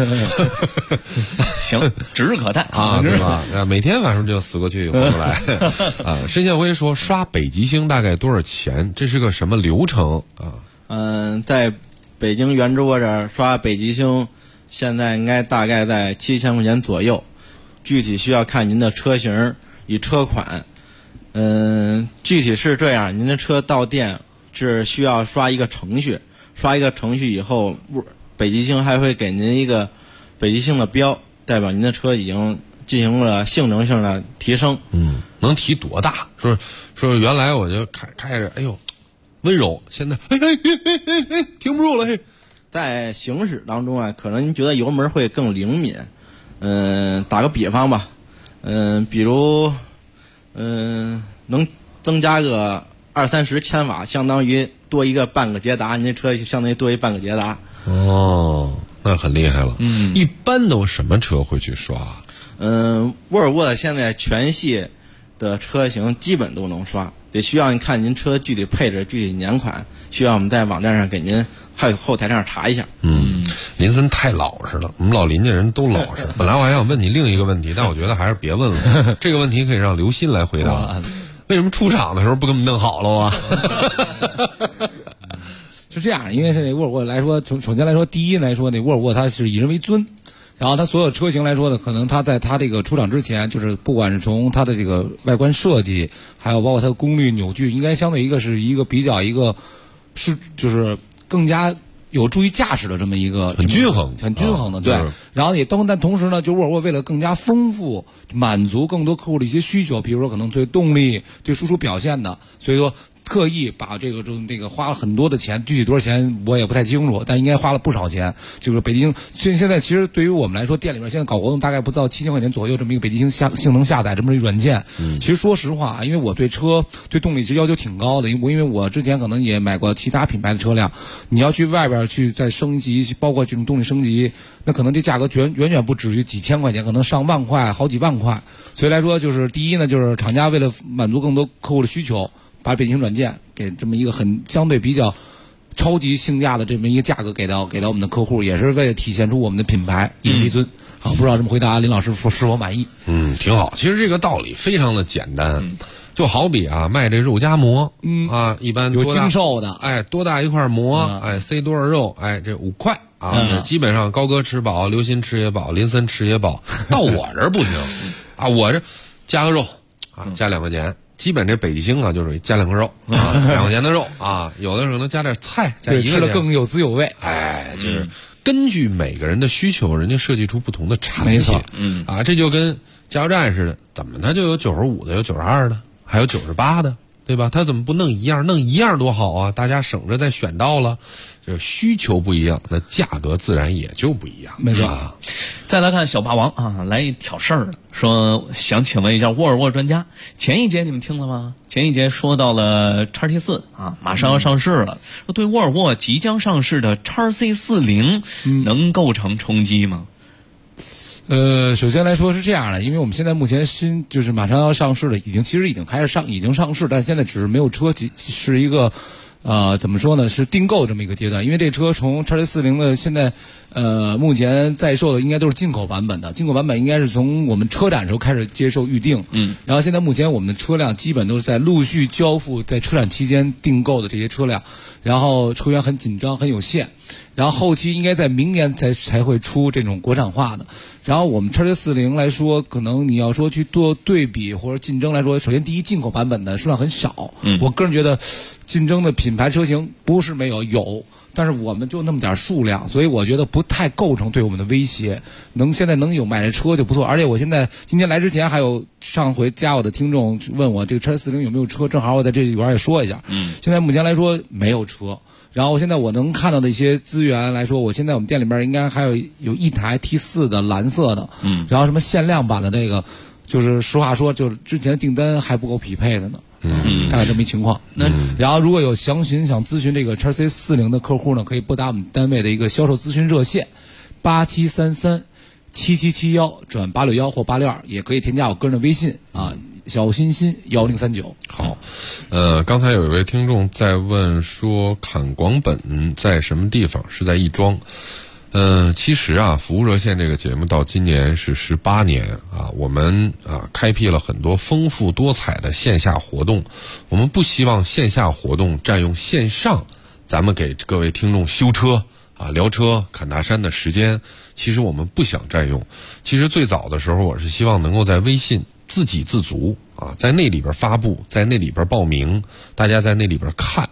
行，指日可待对吧？每天晚上就死过去又活过来申建辉说，刷北极星大概多少钱？这是个什么流程在北京圆桌这儿刷北极星，现在应该大概在7000块钱左右，具体需要看您的车型与车款。具体是这样，您的车到店是需要刷一个程序，刷一个程序以后，北极星还会给您一个北极星的标，代表您的车已经进行了性能性的提升。 能提多大？说原来我就开着，哎呦。温柔，现在停不住了在行驶当中可能您觉得油门会更灵敏。打个比方吧，比如能增加个20-30千瓦，相当于多一个半个捷达，您这车就相当于多一半个捷达。 那很厉害了。一般都什么车会去刷？ 沃尔沃现在全系的车型基本都能刷。得需要你看您车具体配置、具体年款，需要我们在网站上给您还有后台上查一下。 林森太老实了，我们老林家人都老实。本来我还想问你另一个问题，但我觉得还是别问了。这个问题可以让刘鑫来回答。为什么出厂的时候不给我们弄好了是这样，因为是沃尔沃来说，首先来说，第一来说，沃尔沃它是以人为尊。然后它所有车型来说呢，可能它在它这个出厂之前，就是不管是从它的这个外观设计，还有包括它的功率、扭矩，应该相对是一个比较就是更加有助于驾驶的这么一个很均衡的对。然后但同时呢，就沃尔沃为了更加丰富，满足更多客户的一些需求，比如说可能对动力、对输出表现的，所以说。特意把这个花了很多的钱，具体多少钱我也不太清楚，但应该花了不少钱。就是北极星现在其实对于我们来说，店里面现在搞活动大概不到7000块钱左右，这么一个北极星性能下载这么一个软件。其实说实话，因为我对动力其实要求挺高的，因为我之前可能也买过其他品牌的车辆，你要去外边去再升级，包括这种动力升级，那可能这价格远远不止于几千块钱，可能上万块、好几万块。所以来说，就是第一呢，就是厂家为了满足更多客户的需求。把北极星软件给这么一个很相对比较超级性价的这么一个价格给到我们的客户，也是为了体现出我们的品牌以人为尊。好，不知道这么回答林老师是否满意？ 挺好。其实这个道理非常的简单，就好比卖这肉夹馍，一般有精瘦的， 多大一块馍，塞多少肉，这5块基本上高哥吃饱，刘鑫吃也饱，林森吃也饱，到我这儿不行我这加个肉加2块钱。基本这北极星就是加2块肉2块钱的肉有的时候能加点菜，加1个吃的更有滋有味。 就是根据每个人的需求，人家设计出不同的产品。 没错， 这就跟加油站似的，怎么它就有95的，有92的，还有98的，对吧？它怎么不弄一样？弄一样多好啊！大家省着再选到了。就是需求不一样，那价格自然也就不一样。 没错。 再来看小霸王来挑事儿了，说想请问一下沃尔沃专家，前一节你们听了吗？前一节说到了 XT4 马上要上市了，说对沃尔沃即将上市的 XC40 能构成冲击吗？ 首先来说是这样的，因为我们现在目前就是马上要上市的，已经开始已经上市，但现在只是没有车，是一个怎么说呢？是订购这么一个阶段。因为这车从XC40的现在目前在售的应该都是进口版本的，进口版本应该是从我们车展时候开始接受预定。然后现在目前我们的车辆基本都是在陆续交付，在车展期间订购的这些车辆，然后车源很紧张，很有限。然后后期应该在明年才会出这种国产化的。然后我们XC40来说，可能你要说去做对比或者竞争来说，首先第一，进口版本的数量很少。我个人觉得竞争的品牌车型不是没有，但是我们就那么点数量，所以我觉得不太构成对我们的威胁。现在能有买这车就不错。而且我现在今天来之前还有上回加我的听众问我这个XC40有没有车，正好我在这里边也说一下。现在目前来说没有车。然后现在我能看到的一些资源来说，我现在我们店里边应该还有一台 T4 的蓝色的，然后什么限量版的这个，就是实话说，就是之前订单还不够匹配的呢，大概这么一情况。然后如果有想咨询这个 XC40的客户呢，可以拨打我们单位的一个销售咨询热线8733-7771-861或862，也可以添加我个人的微信啊。小欣欣1039。 好，刚才有一位听众在问说，侃广本在什么地方？是在亦庄。其实啊，服务热线这个节目到今年是18年啊，我们开辟了很多丰富多彩的线下活动。我们不希望线下活动占用线上咱们给各位听众修车聊车侃大山的时间。其实我们不想占用。其实最早的时候，我是希望能够在微信自给自足在那里边发布，在那里边报名，大家在那里边看。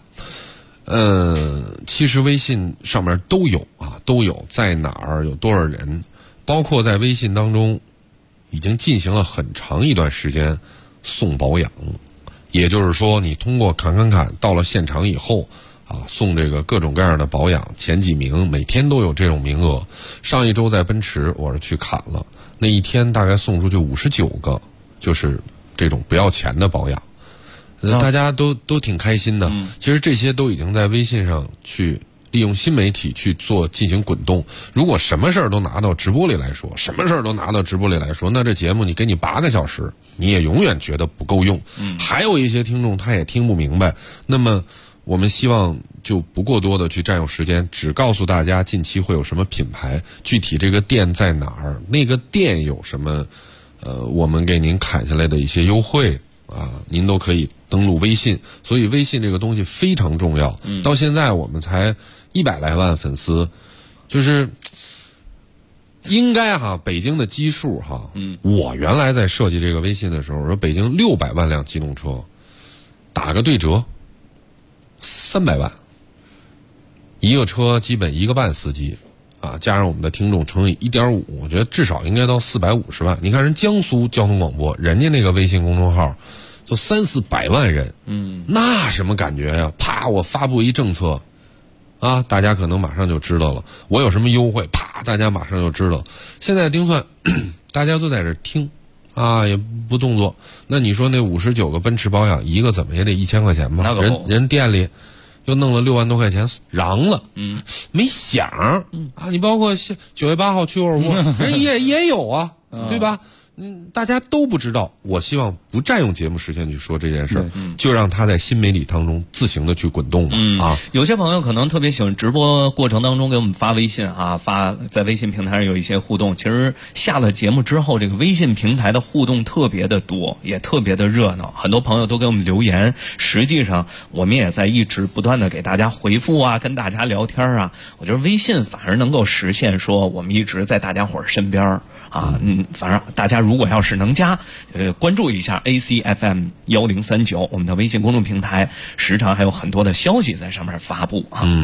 其实微信上面都有在哪儿有多少人，包括在微信当中已经进行了很长一段时间送保养，也就是说你通过侃到了现场以后送这个各种各样的保养，前几名每天都有这种名额。上一周在奔驰我是去侃了，那一天大概送出去59个，就是这种不要钱的保养，大家都挺开心的。其实这些都已经在微信上去利用新媒体去进行滚动。如果什么事儿都拿到直播里来说，那这节目你给你8个小时，你也永远觉得不够用。还有一些听众他也听不明白，那么我们希望就不过多的去占用时间，只告诉大家近期会有什么品牌，具体这个店在哪儿，那个店有什么我们给您砍下来的一些优惠您都可以登录微信。所以微信这个东西非常重要。到现在我们才100来万粉丝，就是应该北京的基数我原来在设计这个微信的时候说，北京600万辆机动车，打个对折300万，一个车基本1个半司机加上我们的听众乘以1.5，我觉得至少应该到450万。你看人江苏交通广播，人家那个微信公众号就300-400万人，那什么感觉呀？啪，我发布一政策大家可能马上就知道了。我有什么优惠，啪，大家马上就知道。现在精算大家都在这听也不动作。那你说那59个奔驰保养，一个怎么也得1000块钱吧？人店里又弄了6万多块钱，瓤了，没响你包括9月8号去沃尔沃，人也有对吧？大家都不知道。我希望不占用节目时间去说这件事儿，就让它在新媒体当中自行的去滚动有些朋友可能特别喜欢直播过程当中给我们发微信发在微信平台上有一些互动。其实下了节目之后，这个微信平台的互动特别的多，也特别的热闹，很多朋友都给我们留言。实际上我们也在一直不断的给大家回复跟大家聊天我觉得微信反而能够实现说我们一直在大家伙儿身边反正大家如果要是能加关注一下 ACFM 1039我们的微信公众平台，时常还有很多的消息在上面发布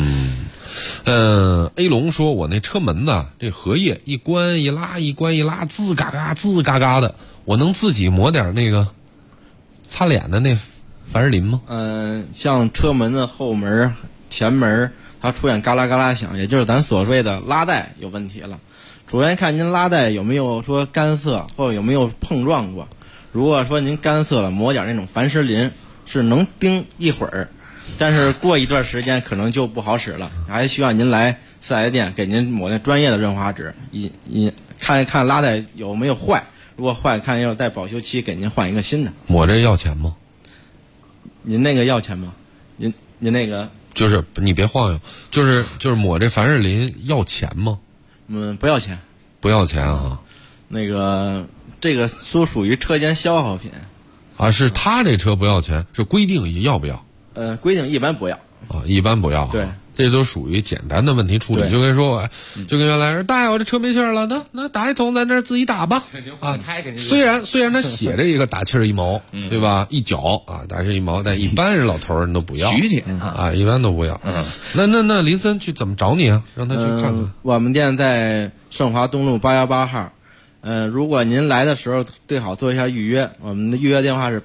A 龙说，我那车门子这荷叶一关一拉一关一拉，滋嘎嘎的，我能自己抹点那个擦脸的那凡士林吗？ 像车门的后门前门它出现嘎啦嘎啦响，也就是咱所谓的拉带有问题了。首先看您拉带有没有说干涩，或者有没有碰撞过。如果说您干涩了，抹点那种凡士林是能盯一会儿，但是过一段时间可能就不好使了，还需要您来4S店给您抹那专业的润滑纸， 看一看拉带有没有坏，如果坏，看要带保修期，给您换一个新的。 抹这要钱吗？ 您那个要钱吗？您那个就是你别晃悠，就是抹这凡士林要钱吗？ 不要钱。 不要钱啊。 那个这个都属于车间消耗品。 啊，是他这车不要钱，是规定要不要？ 规定一般不要。 啊，一般不要。 对。 这都属于简单的问题处理，就跟说，就跟原来说，大爷，我这车没气儿了，那打一桶，咱这自己打吧。啊，虽然他写着一个打气儿1毛，对吧？一角啊，打气1毛，但一般人老头人都不要。 徐姐啊，一般都不要。那林森去怎么找你啊？让他去看看。 我们店在盛华东路818号。如果您来的时候最好做一下预约，我们的预约电话是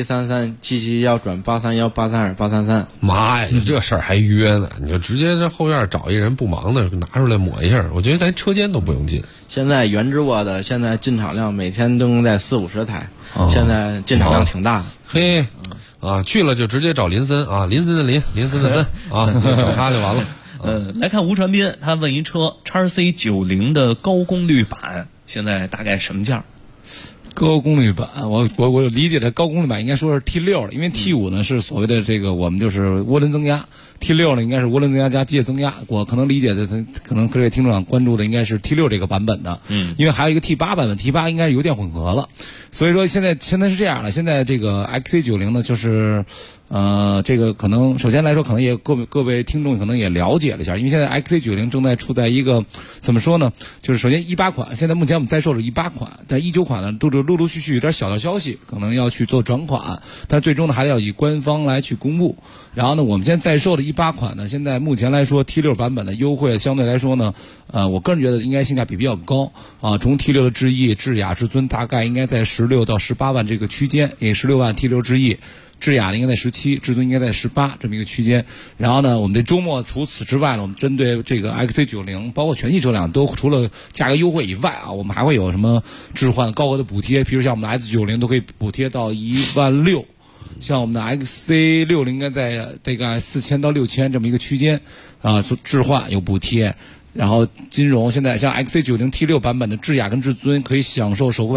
8733-771-831-832-833。 妈呀，这事儿还约呢？你就直接在后院找一人不忙的拿出来抹一下，我觉得连车间都不用进。 现在原汁窝的现在进场量每天都能在40-50台，现在进场量挺大的。 嘿，去了就直接找林森啊，林森的林森的森啊，找他就完了。 来看吴传斌，他问一车 XC90 的高功率版。现在大概什么价？ 高功率版，我理解的高功率版应该说是 T6 了，因为 T5 呢是所谓的这个我们就是涡轮增压 ，T6 呢应该是涡轮增压加机械增压。我可能理解的，可能各位听众想关注的应该是 T6 这个版本的，因为还有一个 T8 版本 ，T8 应该是油电混合了，所以说现在是这样的，现在这个 XC90 呢就是。这个可能首先来说，可能也各位听众可能也了解了一下，因为现在 XC90 正在处在一个怎么说呢？就是首先18款，现在目前我们在售是18款，但19款呢都是陆续有点小道消息，可能要去做转款，但最终呢还是要以官方来去公布。然后呢，我们现在在售的18款呢，现在目前来说 T6 版本的优惠相对来说呢，我个人觉得应该性价比比较高啊。从 T6 的智逸、智雅、至尊大概应该在16到18万这个区间，也16万 T6 智逸。智雅的应该在17，至尊应该在18这么一个区间。然后呢，我们这周末除此之外呢，我们针对这个 XC90，包括全系车辆都除了价格优惠以外啊，我们还会有什么置换高额的补贴，比如像我们的 S90都可以补贴到16000，像我们的 XC60应该在大概4000到6000这么一个区间啊，置换有补贴。然后金融现在像 XC90 T6 版本的智雅跟至尊可以享受首付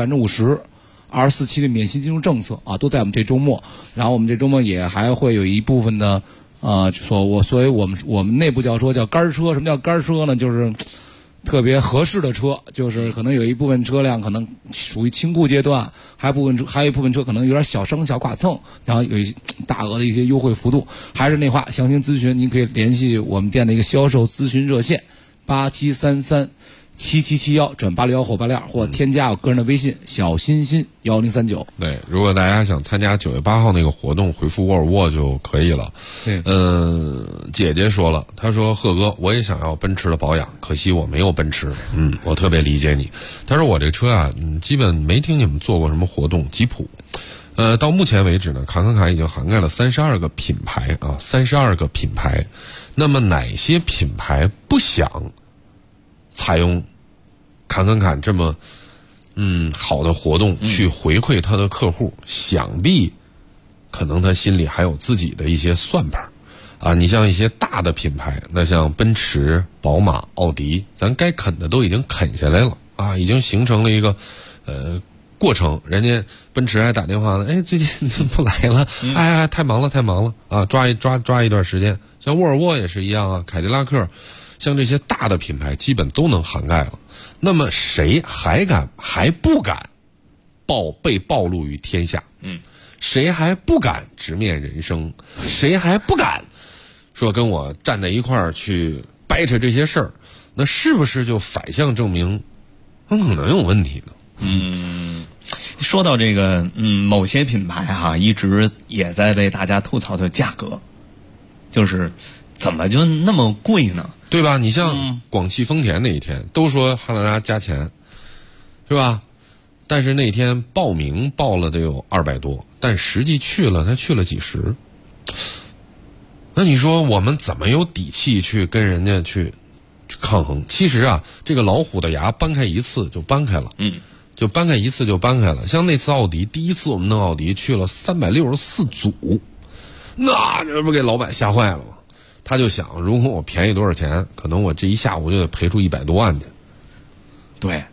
50%。24期的免息金融政策啊，都在我们这周末。然后我们这周末也还会有一部分的所以我们内部叫杆车。什么叫杆车呢？就是特别合适的车，就是可能有一部分车辆可能属于清库阶段，还有一部分车可能有点小伤小剐蹭，然后有大额的一些优惠幅度。还是那话，详情咨询您可以联系我们店的一个销售咨询热线87337771转861或86，或添加我个人的微信小欣欣1039。 对，如果大家想参加9月8号那个活动，回复沃尔沃就可以了。 对， 姐姐说了，她说贺哥，我也想要奔驰的保养，可惜我没有奔驰。我特别理解你。她说我这车啊，基本没听你们做过什么活动。吉普，到目前为止呢，侃侃侃已经涵盖了32个品牌啊，32个品牌。那么哪些品牌不想采用侃侃侃这么好的活动去回馈他的客户，想必可能他心里还有自己的一些算盘啊。你像一些大的品牌，那像奔驰、宝马、奥迪，咱该啃的都已经啃下来了啊，已经形成了一个过程。人家奔驰还打电话呢，最近不来了，太忙了啊，抓一段时间。像沃尔沃也是一样啊，凯迪拉克，像这些大的品牌基本都能涵盖了。那么谁还不敢被暴露于天下？谁还不敢直面人生？谁还不敢说跟我站在一块儿去掰扯这些事儿？那是不是就反向证明很可能有问题呢？ 说到这个，某些品牌一直也在被大家吐槽的价格，就是怎么就那么贵呢？ 对吧？你像广汽丰田那一天都说汉兰达加钱，是吧？但是那天报名报了得有200多，但实际去了他去了几十。那你说我们怎么有底气去跟人家去抗衡？其实啊，这个老虎的牙搬开一次就搬开了，就搬开一次就搬开了。像那次奥迪，第一次我们弄奥迪去了364组，那这不给老板吓坏了吗？他就想，如果我便宜多少钱，可能我这一下午就得赔出100多万去。 对，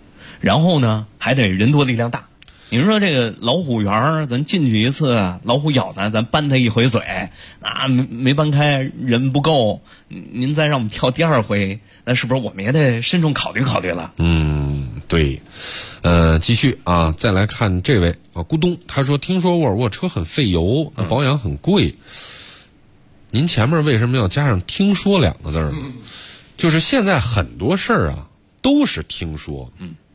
然后呢还得人多力量大。你说这个老虎园咱进去一次，老虎咬咱扳它一回嘴，没扳开，人不够，您再让我们跳第2回，那是不是我们也得慎重考虑考虑了？ 对。继续啊，再来看这位咕咚，他说听说沃尔沃车很费油，那保养很贵。您前面为什么要加上听说2个字呢？就是现在很多事儿啊都是听说，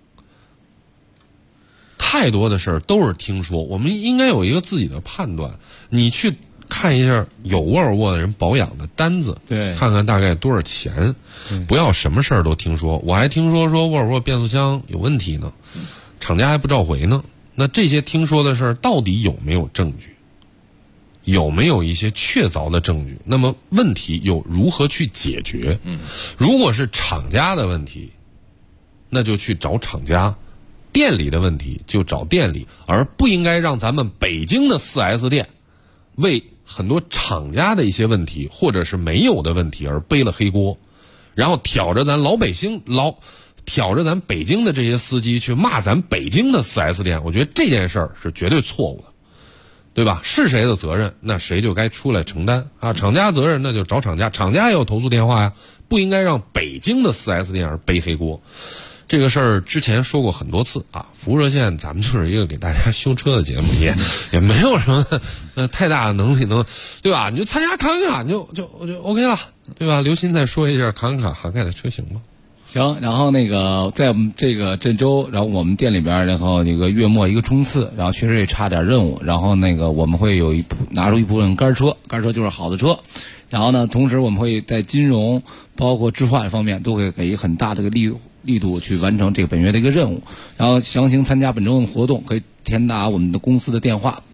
太多的事儿都是听说，我们应该有一个自己的判断。你去看一下有沃尔沃的人保养的单子， 对， 看看大概多少钱，不要什么事儿都听说。我还听说沃尔沃变速箱有问题呢，厂家还不召回呢。那这些听说的事儿到底有没有证据？有没有一些确凿的证据？那么问题又如何去解决？如果是厂家的问题，那就去找厂家；店里的问题就找店里，而不应该让咱们北京的 4S 店为很多厂家的一些问题或者是没有的问题而背了黑锅，然后挑着咱老百姓挑着咱北京的这些司机去骂咱北京的 4S 店。我觉得这件事儿是绝对错误的，对吧？是谁的责任，那谁就该出来承担啊！厂家责任那就找厂家，厂家也有投诉电话呀，不应该让北京的 4S 店而背黑锅。这个事儿之前说过很多次啊，服务热线咱们就是一个给大家修车的节目，也没有什么太大的能力对吧？你就参加卡卡就 OK 了，对吧？刘鑫再说一下卡卡涵盖的车型吧。 行，然后在我们这个郑州，然后我们店里边，然后月末一个冲刺，然后确实也差点任务，然后我们会拿出一部分干车就是好的车，然后呢，同时我们会在金融包括置换方面都会给很大的力度去完成这个本月的一个任务。然后详情参加本周的活动，可以填打我们的公司的电话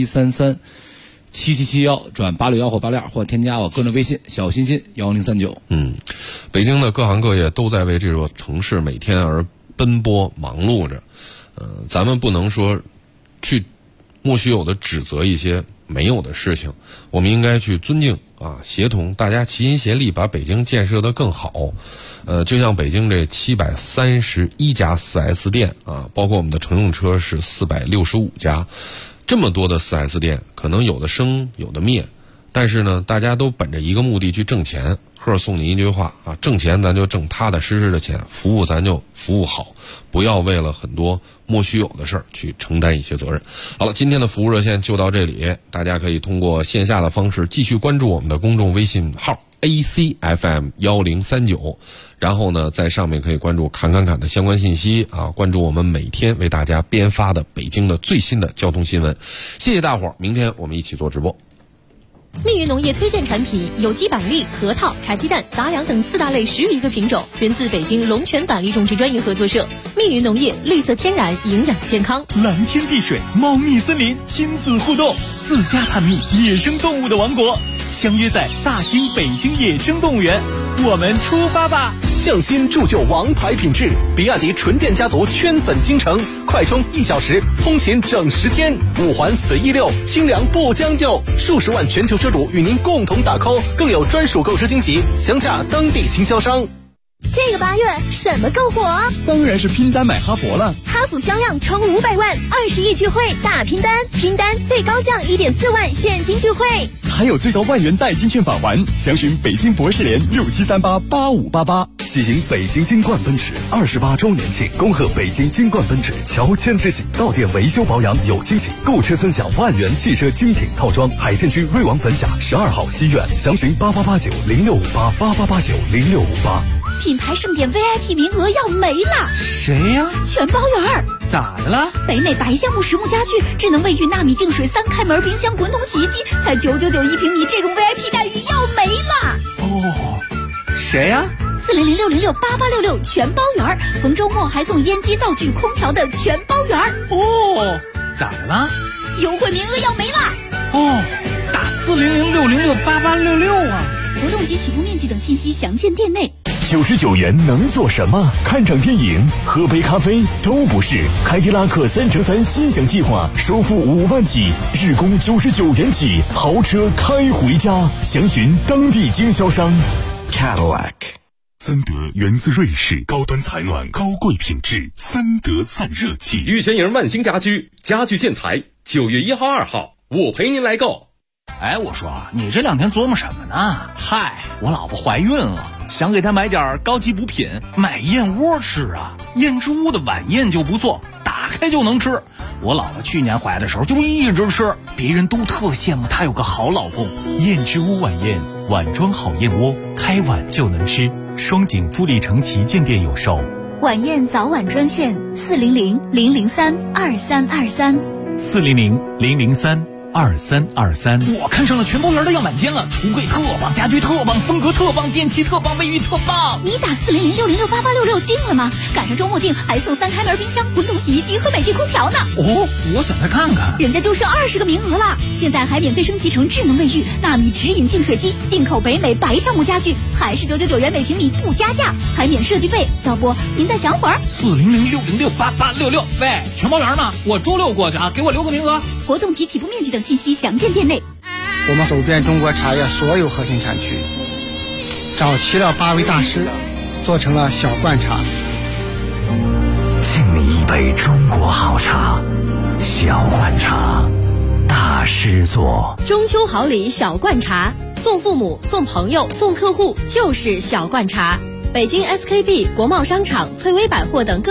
87337771转861或82，或添加我个人微信小欣欣1039。 北京的各行各业都在为这座城市每天而奔波忙碌着，咱们不能说去莫须有的指责一些没有的事情，我们应该去尊敬啊，协同大家齐心协力把北京建设得更好。就像北京这731家 4S 店啊，包括我们的乘用车是465家，这么多的 4S 店，可能有的生有的灭，但是呢，大家都本着一个目的去挣钱。贺送你一句话啊，挣钱咱就挣踏踏实实的钱，服务咱就服务好，不要为了很多莫须有的事儿去承担一些责任。好了，今天的服务热线就到这里，大家可以通过线下的方式继续关注我们的公众微信号 ACFM1039，然后呢，在上面可以关注侃的相关信息啊，关注我们每天为大家编发的北京的最新的交通新闻。谢谢大伙儿，明天我们一起做直播。 密云农业推荐产品有机板栗、核桃、茶鸡蛋、杂粮等4大类10余个品种，源自北京龙泉板栗种植专业合作社。密云农业，绿色天然，营养健康。 蓝天碧水，茂密森林，亲子互动，自家探秘野生动物的王国，相约在大兴北京野生动物园，我们出发吧！ 匠心铸就王牌品质，比亚迪纯电家族圈粉京城，快充1小时，通勤整10天，5环随意溜，清凉不将就，数十万全球车主与您共同打 call， 更有专属购车惊喜，详洽当地经销商。 这个8月什么够火？ 当然是拼单买哈弗了。 哈弗销量冲500万，20亿聚会大拼单，拼单最高降1.4万现金聚会， 还有最高万元代金券返还。详询北京博士联67388588。 喜迎北京金冠奔驰28周年庆，恭贺北京金冠奔驰乔迁之喜，到店维修保养有惊喜，购车尊享万元汽车精品套装。海淀区瑞王粉甲12号西苑，详询8889065888890658。 品牌盛典 VIP 名额要没了。 谁呀？ 全包圆。 咋的了？ 北美白橡木实木家具智能卫浴纳米净水3开门冰箱滚筒洗衣机才999一平米，这种 VIP 待遇要没了。 哦，谁呀 ？4006068866全包圆，逢周末还送烟机灶具空调的全包圆。 哦，咋的了？ 优惠名额要没了。 哦，打4006068866啊。 活动及启动面积等信息详见店内。 99元能做什么？看场电影、喝杯咖啡都不是。凯迪拉克3乘3心想计划，首付5万起，日供99元起，豪车开回家。详询当地经销商。 Cadillac。 森德源自瑞士，高端采暖，高贵品质，森德散热器。 玉泉营万兴家居，家具建材，9月1号、2号，我陪您来购。 哎，我说你这2天琢磨什么呢？嗨，我老婆怀孕了，想给她买点高级补品，买燕窝吃啊。燕之屋的晚宴就不错，打开就能吃。我老婆去年怀的时候就一直吃，别人都特羡慕她有个好老公。 燕之屋晚宴，碗装好燕窝，开碗就能吃。双井富力城旗舰店有售。 晚宴早晚专线 400-003-2323。400-003-2323。 我看上了全包园的样板间了，橱柜特棒，家具特棒，风格特棒，电器特棒，卫浴特棒。 你打400-606-8866定了吗？赶上周末订还送3开门冰箱、滚筒洗衣机和美的空调呢。 哦，我想再看看。 人家就剩20个名额了，现在还免费升级成智能卫浴、纳米直饮净水机，进口北美白橡木家具，还是999元每平米不加价，还免设计费。要不您再想会儿 ？400-606-8866。喂，全包园呢？我周6过去啊，给我留个名额。 活动及起步面积等信息详见店内。 我们走遍中国茶叶所有核心产区，找齐了8位大师，做成了小罐茶。 敬你一杯中国好茶，小罐茶，大师做。 中秋好礼小罐茶，送父母、送朋友、送客户就是小罐茶。北京 SKB 国贸商场、翠微百货等各